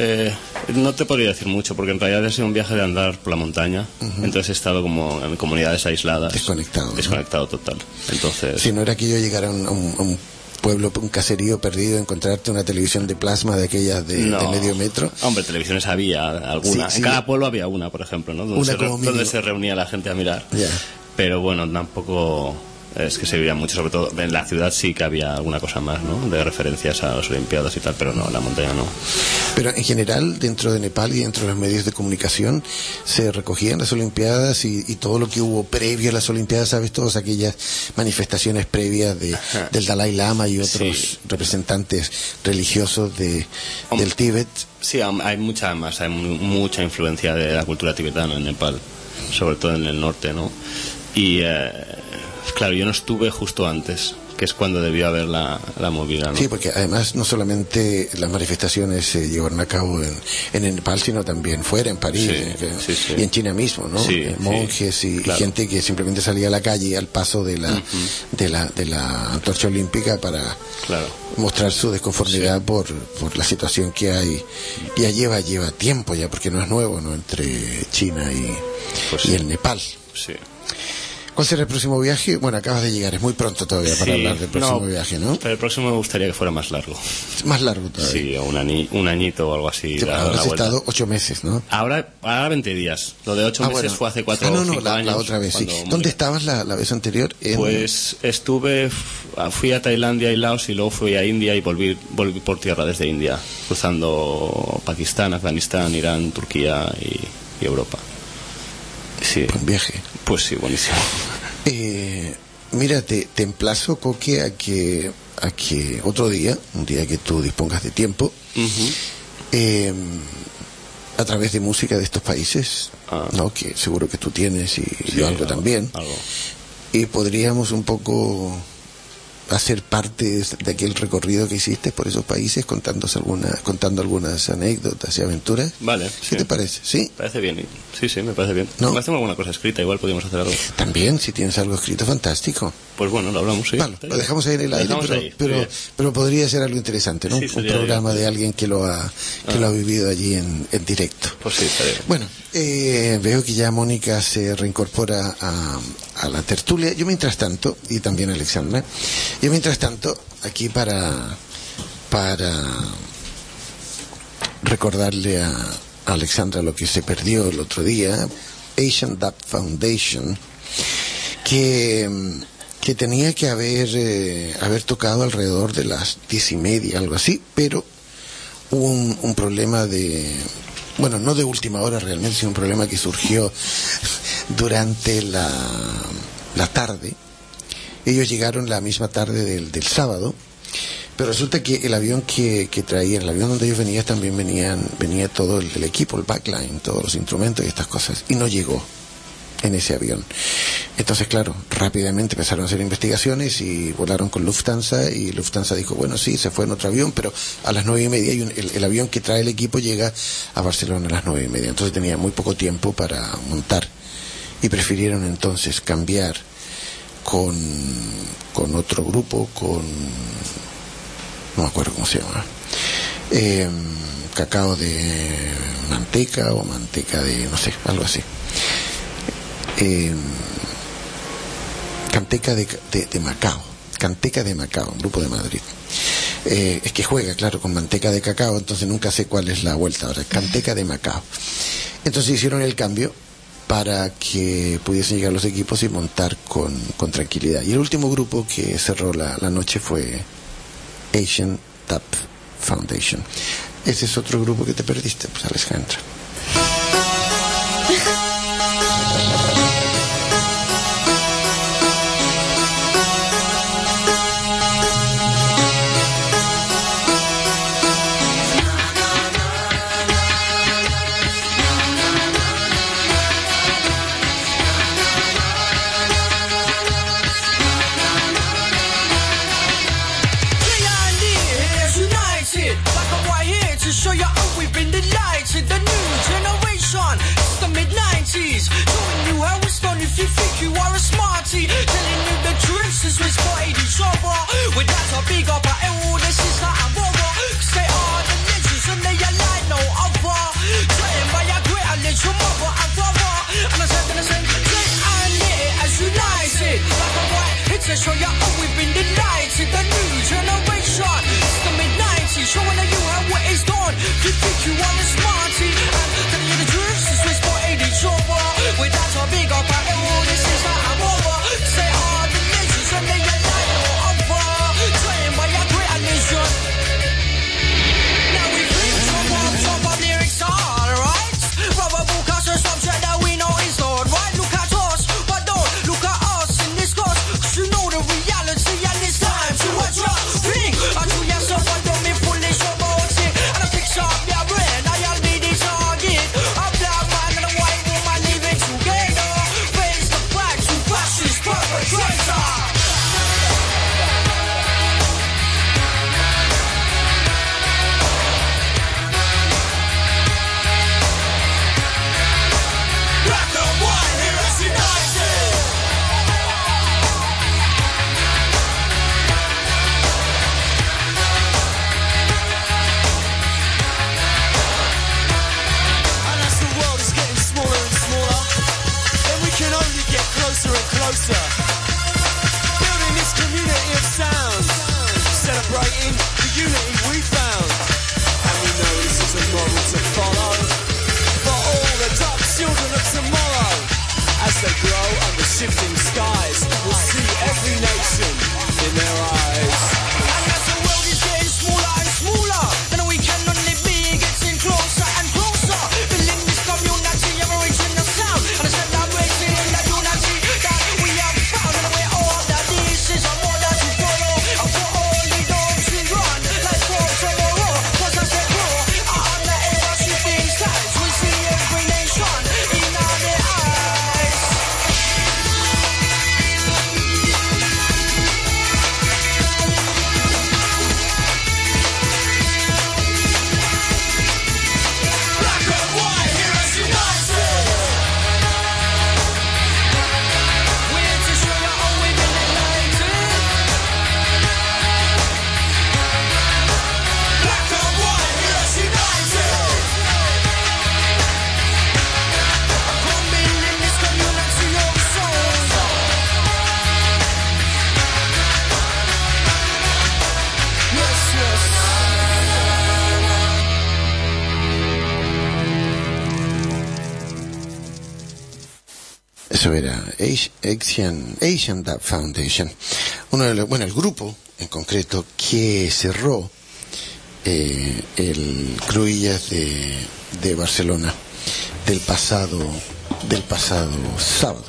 no te podría decir mucho, porque en realidad ha sido un viaje de andar por la montaña. Entonces he estado como en comunidades aisladas. Desconectado total. Entonces, si no era que yo llegara a un pueblo, un caserío perdido, encontrarte una televisión de plasma de aquellas de medio metro. Hombre, televisiones había alguna. En cada pueblo había una, por ejemplo, ¿no? Donde se reunía la gente a mirar. Pero bueno, tampoco es que se vivía mucho, sobre todo en la ciudad sí que había alguna cosa más, ¿no? De referencias a las Olimpiadas y tal, pero no, en la montaña no. Pero en general, dentro de Nepal y dentro de los medios de comunicación, se recogían las Olimpiadas y todo lo que hubo previo a las Olimpiadas, ¿sabes? Todas aquellas manifestaciones previas del Dalai Lama y otros representantes religiosos del Tíbet. Sí, hay mucha influencia de la cultura tibetana en Nepal, sobre todo en el norte, ¿no? Y claro, yo no estuve justo antes, que es cuando debió haber la movida, ¿no? Sí, porque además no solamente las manifestaciones se llevaron a cabo en Nepal, sino también fuera, en París, y en China mismo, ¿no? Monjes y gente que simplemente salía a la calle al paso de la antorcha olímpica para mostrar su desconformidad por la situación que hay. Ya lleva tiempo ya, porque no es nuevo, ¿no? Entre China y el Nepal. Sí. ¿Cuál será el próximo viaje? Bueno, acabas de llegar, es muy pronto todavía para hablar del próximo viaje, ¿no? Pero el próximo me gustaría que fuera más largo. Más largo todavía. Sí, o un añito o algo así. Sí, ahora has estado 8 meses, ¿no? Ahora 20 días. Lo de 8 meses fue hace 4 o 5 años. La otra vez, sí. ¿Dónde estabas la vez anterior? Pues fui a Tailandia y Laos, y luego fui a India y volví por tierra desde India, cruzando Pakistán, Afganistán, Irán, Turquía y Europa. Sí. Buen viaje. Pues sí, buenísimo. Mira, te emplazo, Coque, a que otro día, un día que tú dispongas de tiempo, a través de música de estos países, ¿no? Que seguro que tú tienes y yo algo también, y podríamos un poco hacer parte de aquel recorrido que hiciste por esos países contando algunas anécdotas y aventuras. Vale. ¿Qué te parece? ¿Sí? Parece bien. Sí, me parece bien. ¿No? Me hacemos alguna cosa escrita, igual podríamos hacer algo. También, si tienes algo escrito, fantástico. Pues bueno, lo hablamos, sí. Vale, lo dejamos ahí en el aire, pero podría ser algo interesante, ¿no? Sí, un programa bien. de alguien que lo ha vivido allí en directo. Pues sí, está bien. Bueno, veo que ya Mónica se reincorpora a la tertulia. Yo mientras tanto, y también Alexandra, aquí para recordarle a Alexandra lo que se perdió el otro día, Asian Dub Foundation, que tenía que haber tocado alrededor de las 10:30, algo así, pero hubo un problema no de última hora realmente, sino un problema que surgió durante la tarde. Ellos llegaron la misma tarde del sábado, pero resulta que el avión que traían, el avión donde ellos venían, también venía todo el equipo, el backline, todos los instrumentos y estas cosas, y no llegó en ese avión. Entonces, claro, rápidamente empezaron a hacer investigaciones y volaron con Lufthansa, y Lufthansa dijo, bueno, sí, se fue en otro avión, pero a las 9:30 el avión que trae el equipo llega a Barcelona a las 9:30, entonces tenía muy poco tiempo para montar, y prefirieron entonces cambiar con otro grupo, no me acuerdo cómo se llama, cacao de manteca o manteca de, no sé, algo así, Canteca de Macao, un grupo de Madrid. Es que juega, claro, con manteca de cacao, entonces nunca sé cuál es la vuelta ahora. Canteca de Macao. Entonces hicieron el cambio para que pudiesen llegar los equipos y montar con tranquilidad. Y el último grupo que cerró la noche fue Asian Dub Foundation. Ese es otro grupo que te perdiste, pues, Alejandra. Show you how we've been delighted. The new generation, it's the mid-90s. Showing you how it's done if you think you are a smarty. Telling you the truth since we spotted each other. With that a big up at all the sister and brother. Cause they are the legends and they are like no other. Trained by a great little mother and brother. And I said to the same, and it as united. Black and white, it's to show you how we've been delighted. The new generation, it's the mid-90s. Showing you how what is done. You think you are a smarty, and telling you the truth since we spotted each other. With that a big up at all this is that I'm over. Say all the nations and they are like no other. Trained by a great nation. Now we bring top of lyrics, alright. Rubber book us a subject that we know is not right. Look at us, but don't look at us in this cause you know the reality and this Eso era Asian Dub Foundation. El grupo en concreto que cerró el Cruïlles de Barcelona del pasado sábado,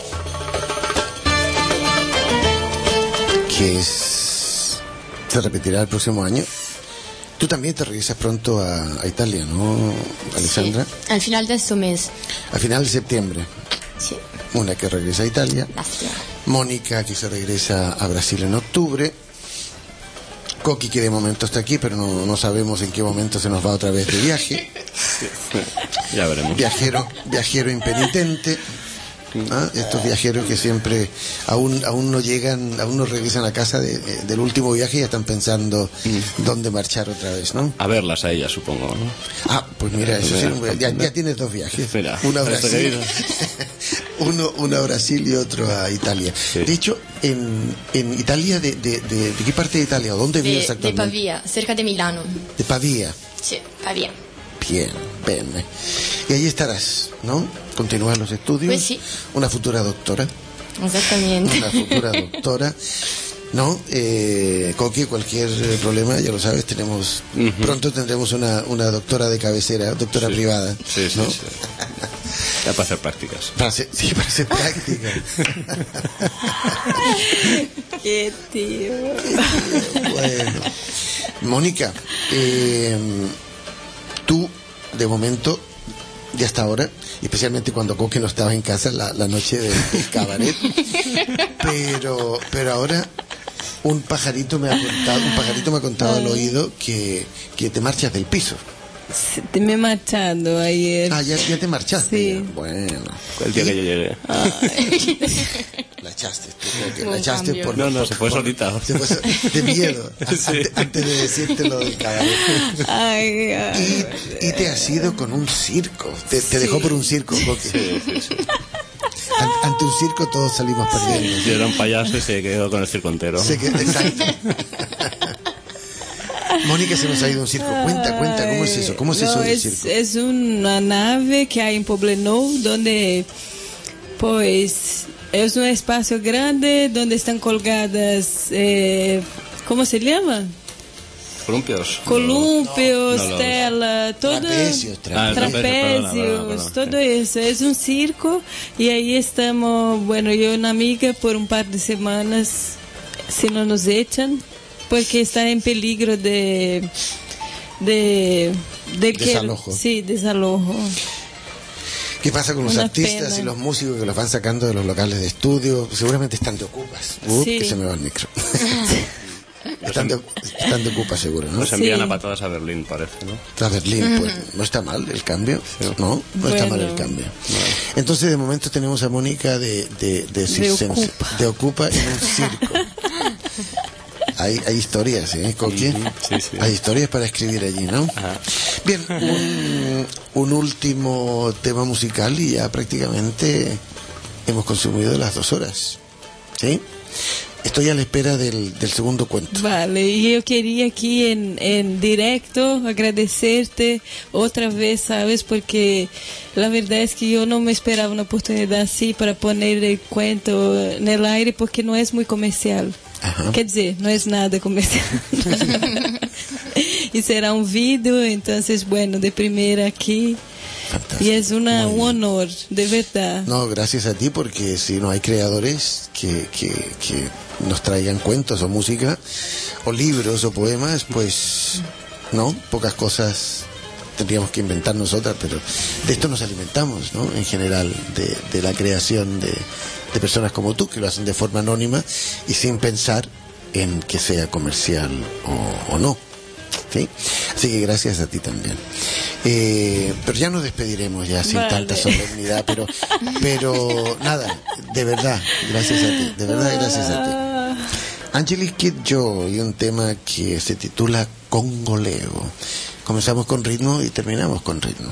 que se repetirá el próximo año. Tú también te regresas pronto a Italia, ¿no, Alessandra? Sí, al final de este mes. Al final de septiembre. Sí. Una que regresa a Italia. Mónica, que se regresa a Brasil en octubre. Coqui, que de momento está aquí, pero no sabemos en qué momento se nos va otra vez de viaje. Ya veremos. Viajero impenitente. Estos viajeros que siempre aún no llegan, aún no regresan a casa del último viaje y ya están pensando dónde marchar otra vez, ¿no? A verlas a ellas, supongo, ¿no? Pues mira, eso sí, ya tienes dos viajes. Mira, uno a Brasil, uno a Brasil y otro a Italia. Sí. De hecho, en Italia, ¿de qué parte de Italia? ¿O dónde vives actualmente? De Pavia, cerca de Milano. ¿De Pavia? Sí, Pavia. Bien, bene. Y ahí estarás, ¿no? Continuar los estudios. Pues sí. Una futura doctora. Exactamente. Una futura doctora. ¿No? Coqui, cualquier problema, ya lo sabes, pronto tendremos una doctora de cabecera, doctora privada. Sí, ¿no? sí. Ya para hacer prácticas. Para hacer prácticas. Qué tío. Bueno. Mónica, tú, de momento, y hasta ahora, especialmente cuando Coque no estaba en casa la noche del cabaret, pero ahora un pajarito me ha contado al oído que te marchas del piso. Me he marchado ayer. Ya te marchaste. Sí. Bueno, el día que yo llegué. La echaste por... No, se fue solita. Se fue de miedo, antes de decirte lo del cabaret. Y te has ido con un circo. Te dejó por un circo, Coque. Sí. Ante un circo todos salimos perdiendo. Yo era un payaso y se quedó con el circo entero. Exacto. Mónica, se nos ha ido un circo. Cuenta, ¿cómo es eso? ¿Cómo es eso del circo? Es una nave que hay en Poblenou, donde, pues, es un espacio grande donde están colgadas, ¿cómo se llama? Columpios, tela, todo. Trapézios, todo eso. Es un circo y ahí estamos, yo y una amiga por un par de semanas, si no nos echan, porque está en peligro de desalojo. Sí, desalojo. ¿Qué pasa con los artistas y los músicos que los van sacando de los locales de estudio? Seguramente están de ocupas. Sí. Que se me va el micro. Están de ocupa, seguro, ¿no? Nos envían a patadas a Berlín, parece, ¿no? A Berlín, pues no está mal el cambio. No está mal el cambio. Entonces, de momento tenemos a Mónica de ocupa en un circo. Hay historias, Coqui? Sí. Hay historias para escribir allí, ¿no? Ajá. Bien, un último tema musical y ya prácticamente hemos consumido las 2 horas. ¿Sí? Estoy a la espera del segundo cuento. Vale, y yo quería aquí en directo agradecerte otra vez, ¿sabes? Porque la verdad es que yo no me esperaba una oportunidad así para poner el cuento en el aire porque no es muy comercial. Ajá. Quer dizer, no es nada comercial. Y será un video, entonces, de primera aquí. Fantástico. Y es un honor, de verdad. No, gracias a ti, porque si no hay creadores que nos traigan cuentos o música, o libros o poemas, pues, pocas cosas tendríamos que inventar nosotras, pero de esto nos alimentamos, ¿no? En general, de la creación de personas como tú, que lo hacen de forma anónima y sin pensar en que sea comercial o no. ¿Sí? Así que gracias a ti también. Pero ya nos despediremos ya sin tanta solemnidad, pero nada, de verdad, gracias a ti, de verdad gracias a ti. Angelique Kidjo y un tema que se titula Congoleo. Comenzamos con ritmo y terminamos con ritmo.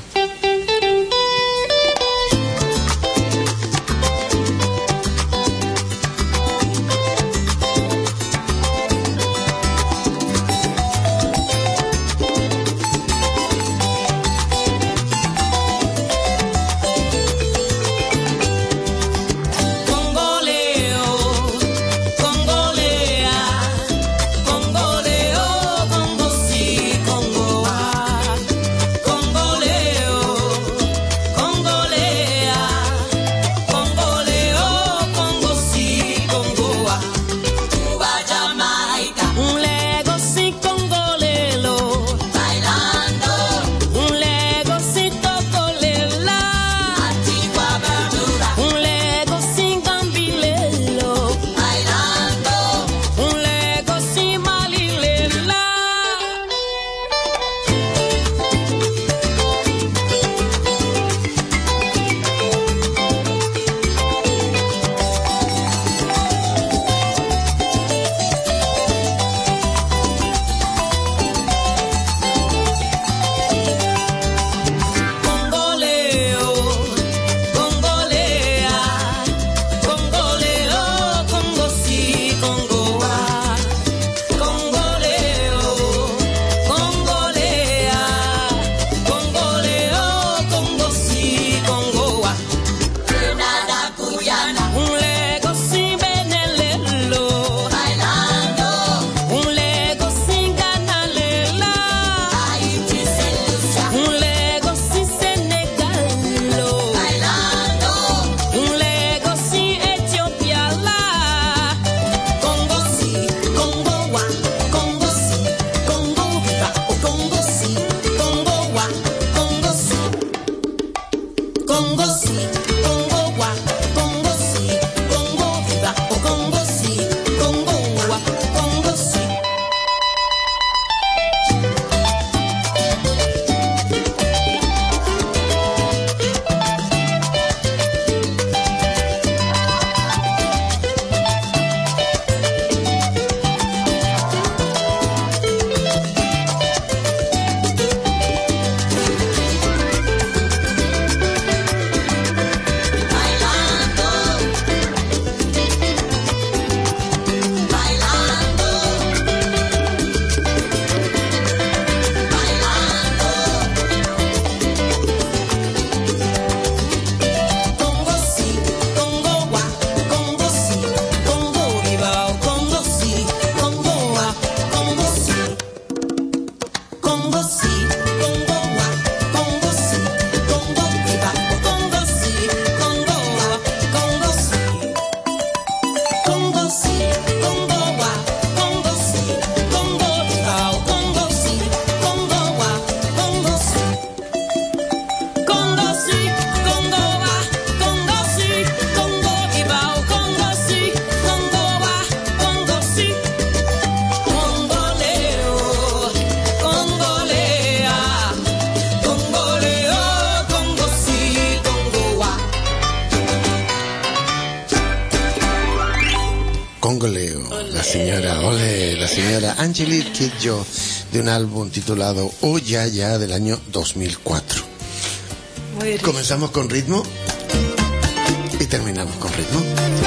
señora Angelique Kidjo, de un álbum titulado Oh Ya Ya, del año 2004. Comenzamos con ritmo y terminamos con ritmo.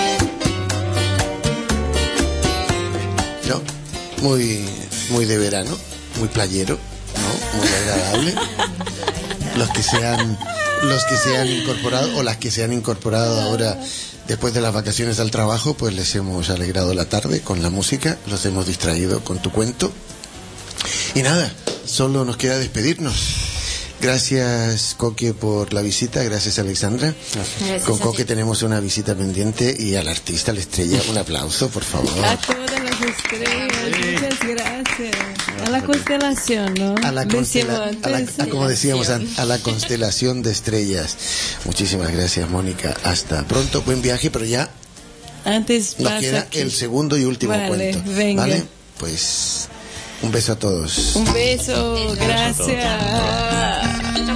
¿No? Muy de verano, muy playero, ¿no? Muy agradable. Los que se han incorporado o las que se han incorporado ahora después de las vacaciones al trabajo, pues les hemos alegrado la tarde con la música, los hemos distraído con tu cuento. Y nada, solo nos queda despedirnos. Gracias, Coque, por la visita. Gracias, Alexandra. Gracias. Con Coque tenemos una visita pendiente, y al artista, a la estrella, un aplauso, por favor. A todas las estrellas, muchas gracias. A la constelación, ¿no? Como decíamos, a la constelación de estrellas. Muchísimas gracias, Mónica. Hasta pronto, buen viaje, pero ya antes nos queda aquí el segundo y último cuento. Venga. ¿Vale? Pues un beso a todos. Un beso, gracias.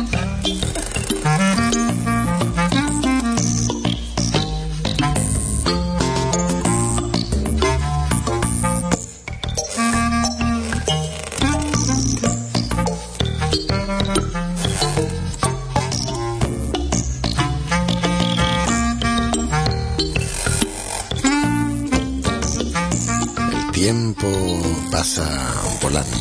Tiempo pasa volando.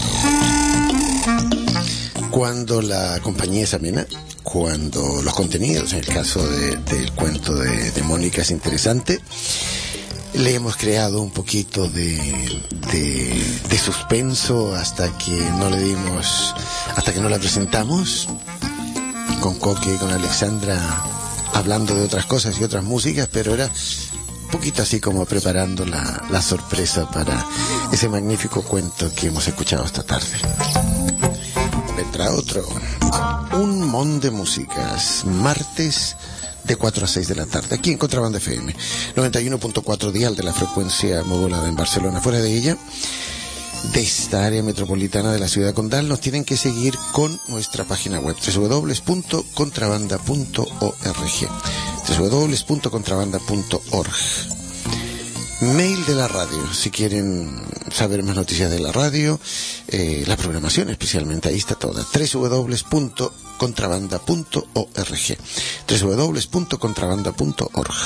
Cuando la compañía es amena, cuando los contenidos, en el caso del cuento de Mónica, es interesante, le hemos creado un poquito de suspenso hasta que no la presentamos, con Coque y con Alexandra hablando de otras cosas y otras músicas, pero era un poquito así como preparando la sorpresa para ese magnífico cuento que hemos escuchado esta tarde. Vendrá otro, un mon de músicas, martes de 4 a 6 de la tarde, aquí en Contrabanda FM, 91.4 dial de la frecuencia modulada en Barcelona. Fuera de ella, de esta área metropolitana de la ciudad condal, nos tienen que seguir con nuestra página web, www.contrabanda.org, www.contrabanda.org. Mail de la radio, si quieren saber más noticias de la radio, la programación especialmente, ahí está toda, www.contrabanda.org, www.contrabanda.org.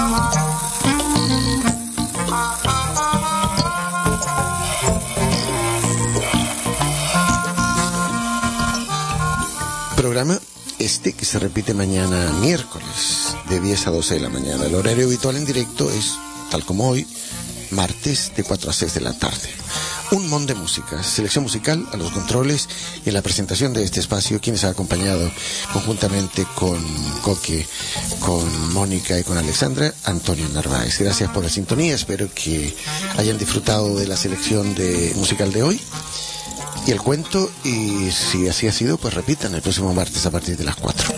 Programa que se repite mañana miércoles de 10 a 12 de la mañana. El horario habitual en directo es, tal como hoy, martes de 4 a 6 de la tarde. Un mon de músicas, selección musical a los controles y en la presentación de este espacio, quienes han acompañado conjuntamente con Coque, con Mónica y con Alexandra, Antonio Narváez. Gracias por la sintonía, espero que hayan disfrutado de la selección musical de hoy y el cuento, y si así ha sido, pues repitan el próximo martes a partir de las 4.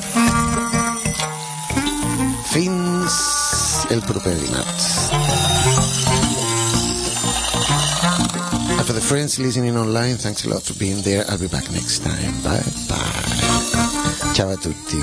Fins el proper dimarts. And for the friends listening online, thanks a lot for being there. I'll be back next time. Bye bye. Ciao a tutti.